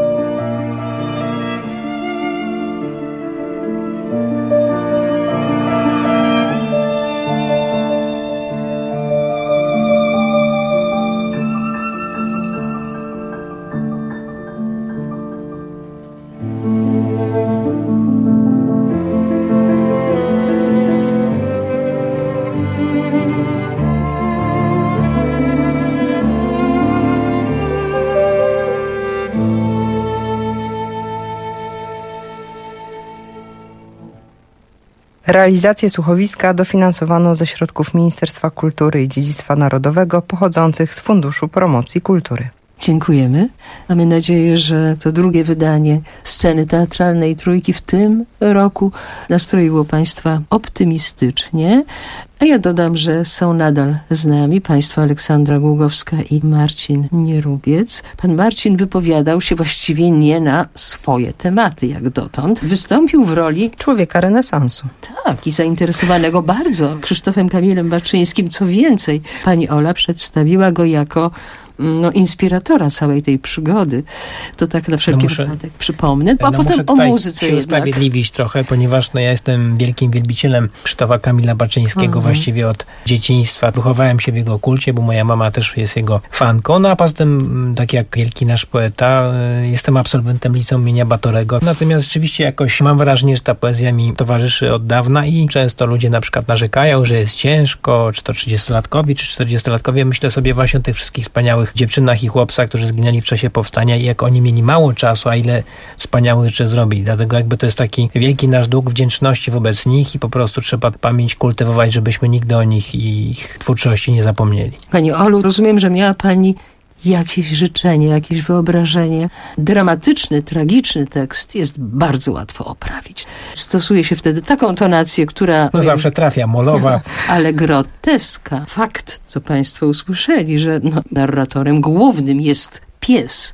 Realizację słuchowiska dofinansowano ze środków Ministerstwa Kultury i Dziedzictwa Narodowego pochodzących z Funduszu Promocji Kultury. Dziękujemy. Mamy nadzieję, że to drugie wydanie sceny teatralnej Trójki w tym roku nastroiło Państwa optymistycznie. A ja dodam, że są nadal z nami Państwo Aleksandra Głogowska i Marcin Nierubiec. Pan Marcin wypowiadał się właściwie nie na swoje tematy, jak dotąd. Wystąpił w roli człowieka renesansu. Tak, i zainteresowanego bardzo Krzysztofem Kamilem Baczyńskim. Co więcej, pani Ola przedstawiła go jako inspiratora całej tej przygody. To tak na wszelki wypadek przypomnę. A potem o muzyce się usprawiedliwić trochę, ponieważ ja jestem wielkim wielbicielem Krzysztofa Kamila Baczyńskiego właściwie od dzieciństwa. Wychowałem się w jego kulcie, bo moja mama też jest jego fanką. A poza tym, tak jak wielki nasz poeta, jestem absolwentem liceum imienia Batorego. Natomiast rzeczywiście jakoś mam wrażenie, że ta poezja mi towarzyszy od dawna i często ludzie na przykład narzekają, że jest ciężko, czy to 30-latkowi, czy 40-latkowie. Myślę sobie właśnie o tych wszystkich wspaniałych dziewczynach i chłopcach, którzy zginęli w czasie powstania i jak oni mieli mało czasu, a ile wspaniałych rzeczy zrobili. Dlatego jakby to jest taki wielki nasz dług wdzięczności wobec nich i po prostu trzeba pamięć kultywować, żebyśmy nigdy o nich i ich twórczości nie zapomnieli. Pani Olu, rozumiem, że miała Pani jakieś życzenie, jakieś wyobrażenie. Dramatyczny, tragiczny tekst jest bardzo łatwo oprawić. Stosuje się wtedy taką tonację, która... zawsze trafia, molowa. Ale groteska. Fakt, co Państwo usłyszeli, że narratorem głównym jest pies,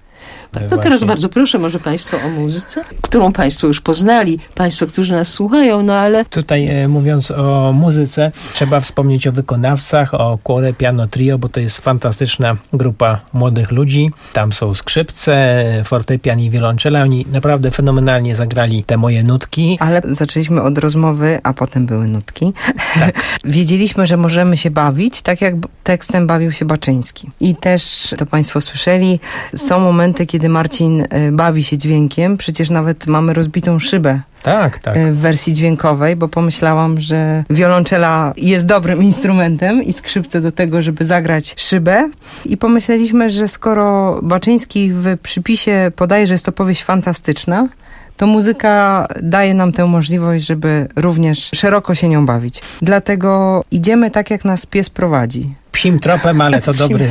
Tak, to teraz bardzo proszę może Państwo o muzyce, którą Państwo już poznali, Państwo, którzy nas słuchają, no ale... Tutaj mówiąc o muzyce, trzeba wspomnieć o wykonawcach, o Cuore Piano Trio, bo to jest fantastyczna grupa młodych ludzi. Tam są skrzypce, fortepian i wiolonczela. Oni naprawdę fenomenalnie zagrali te moje nutki. Ale zaczęliśmy od rozmowy, a potem były nutki. Tak. Wiedzieliśmy, że możemy się bawić, tak jak tekstem bawił się Baczyński. I też, to Państwo słyszeli, są momenty, kiedy Marcin bawi się dźwiękiem. Przecież nawet mamy rozbitą szybę. Tak. W wersji dźwiękowej, bo pomyślałam, że wiolonczela jest dobrym instrumentem i skrzypce do tego, żeby zagrać szybę. I pomyśleliśmy, że skoro Baczyński w przypisie podaje, że jest to powieść fantastyczna, to muzyka daje nam tę możliwość, żeby również szeroko się nią bawić. Dlatego idziemy tak, jak nas pies prowadzi. Psim tropem, ale to dobry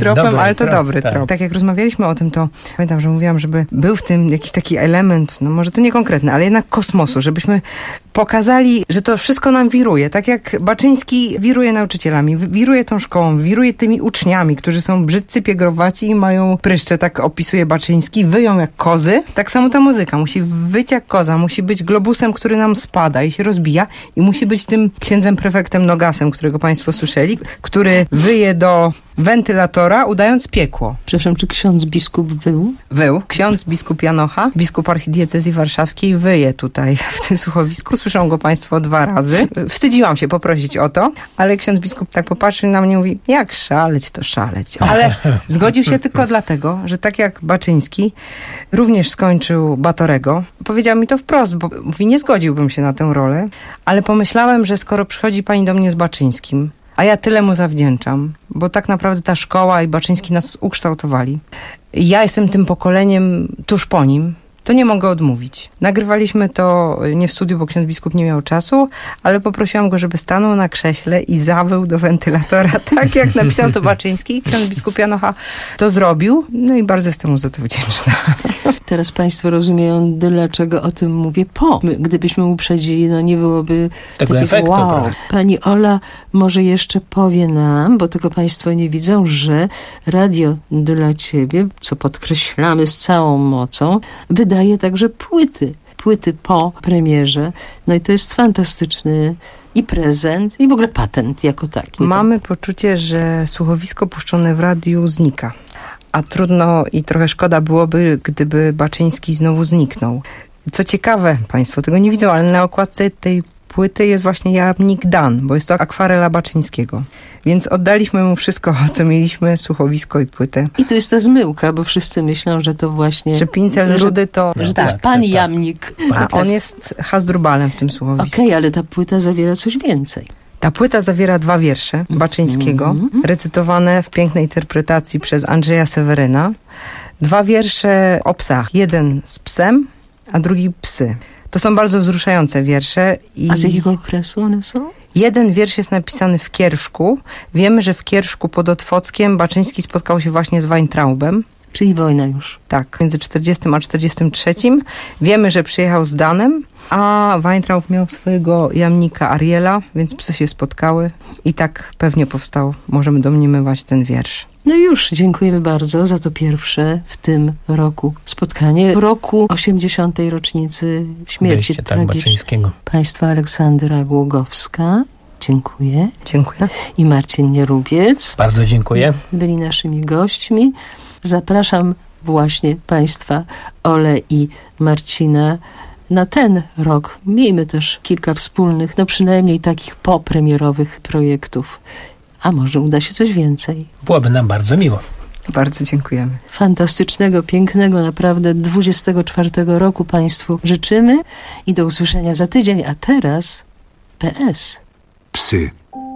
trop. Tak jak rozmawialiśmy o tym, to pamiętam, że mówiłam, żeby był w tym jakiś taki element, no może to nie konkretny, ale jednak kosmosu, żebyśmy pokazali, że to wszystko nam wiruje. Tak jak Baczyński wiruje nauczycielami, wiruje tą szkołą, wiruje tymi uczniami, którzy są brzydcy, piegrowaci i mają pryszcze, tak opisuje Baczyński, wyją jak kozy. Tak samo ta muzyka musi wyć jak koza, musi być globusem, który nam spada i się rozbija i musi być tym księdzem prefektem Nogasem, którego Państwo słyszeli, który wyje do wentylatora, udając piekło. Przepraszam, czy ksiądz biskup wył? Wył. Ksiądz biskup Janocha, biskup archidiecezji warszawskiej, wyje tutaj w tym słuchowisku. Słyszą go Państwo 2 razy. Wstydziłam się poprosić o to, ale ksiądz biskup tak popatrzył na mnie i mówi, jak szaleć, to szaleć. Ale zgodził się tylko dlatego, że tak jak Baczyński również skończył Batorego. Powiedział mi to wprost, bo mówi, nie zgodziłbym się na tę rolę, ale pomyślałem, że skoro przychodzi pani do mnie z Baczyńskim, a ja tyle mu zawdzięczam, bo tak naprawdę ta szkoła i Baczyński nas ukształtowali. Ja jestem tym pokoleniem tuż po nim, to nie mogę odmówić. Nagrywaliśmy to nie w studiu, bo ksiądz biskup nie miał czasu, ale poprosiłam go, żeby stanął na krześle i zawył do wentylatora, tak jak napisał to Baczyński. Ksiądz biskup Janocha to zrobił, no i bardzo jestem mu za to wdzięczna. Teraz Państwo rozumieją, dlaczego o tym mówię po. Gdybyśmy uprzedzili, no nie byłoby tego efektu. Wow. Prawda? Pani Ola może jeszcze powie nam, bo tego Państwo nie widzą, że Radio dla Ciebie, co podkreślamy z całą mocą, wydaje także płyty po premierze. No i to jest fantastyczny i prezent, i w ogóle patent jako taki. Mamy poczucie, że słuchowisko puszczone w radiu znika. A trudno i trochę szkoda byłoby, gdyby Baczyński znowu zniknął. Co ciekawe, Państwo tego nie widzą, ale na okładce tej płyty jest właśnie jamnik Dan, bo jest to akwarela Baczyńskiego. Więc oddaliśmy mu wszystko, co mieliśmy, słuchowisko i płytę. I tu jest ta zmyłka, bo wszyscy myślą, że to właśnie... Że Pincel Rudy to... Że to jest pan jamnik. A on jest Hasdrubalem w tym słuchowisku. Okej, ale ta płyta zawiera coś więcej. Ta płyta zawiera 2 wiersze Baczyńskiego, recytowane w pięknej interpretacji przez Andrzeja Seweryna. 2 wiersze o psach. Jeden z psem, a drugi psy. To są bardzo wzruszające wiersze. A z jakiego okresu one są? Jeden wiersz jest napisany w Kierszku. Wiemy, że w Kierszku pod Otwockiem Baczyński spotkał się właśnie z Weintraubem. Czyli wojna już. Tak, między 40 a 43. Wiemy, że przyjechał z Danem, a Weintraub miał swojego jamnika Ariela, więc psy się spotkały i tak pewnie powstał, możemy domniemywać, ten wiersz. No już, dziękujemy bardzo za to pierwsze w tym roku spotkanie. W roku 80. rocznicy śmierci Baczyńskiego. Państwa Aleksandra Głogowska. Dziękuję. Dziękuję. I Marcin Nierubiec. Bardzo dziękuję. Byli naszymi gośćmi. Zapraszam właśnie Państwa, Ole i Marcina, na ten rok. Miejmy też kilka wspólnych, no przynajmniej takich popremierowych projektów. A może uda się coś więcej. Byłoby nam bardzo miło. Bardzo dziękujemy. Fantastycznego, pięknego, naprawdę 24 roku Państwu życzymy i do usłyszenia za tydzień. A teraz PS. Psy.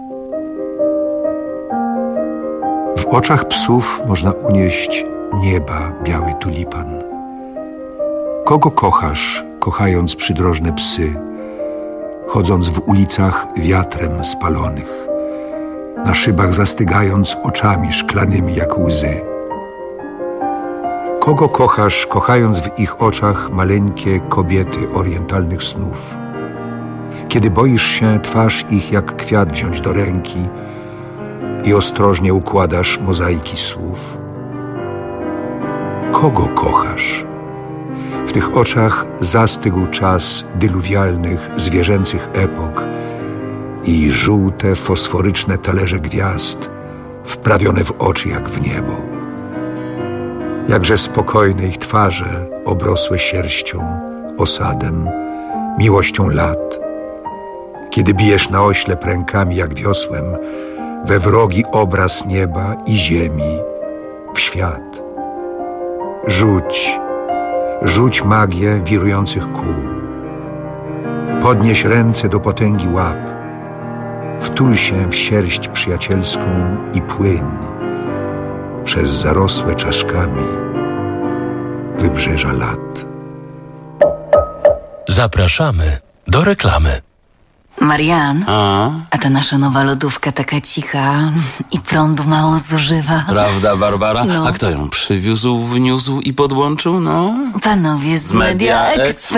W oczach psów można unieść nieba biały tulipan. Kogo kochasz, kochając przydrożne psy, chodząc w ulicach wiatrem spalonych, na szybach zastygając oczami szklanymi jak łzy? Kogo kochasz, kochając w ich oczach maleńkie kobiety orientalnych snów, kiedy boisz się twarz ich jak kwiat wziąć do ręki i ostrożnie układasz mozaiki słów? kogo kochasz? W tych oczach zastygł czas dyluwialnych, zwierzęcych epok i żółte, fosforyczne talerze gwiazd wprawione w oczy jak w niebo. Jakże spokojne ich twarze obrosłe sierścią, osadem, miłością lat. Kiedy bijesz na oślep rękami jak wiosłem we wrogi obraz nieba i ziemi, w świat. Rzuć magię wirujących kół. Podnieś ręce do potęgi łap. Wtul się w sierść przyjacielską i płyń przez zarosłe czaszkami wybrzeża lat. Zapraszamy do reklamy. Marian, a ta nasza nowa lodówka taka cicha i prądu mało zużywa. Prawda, Barbara? No. A kto ją przywiózł, wniósł i podłączył? No? Panowie z Media Expert.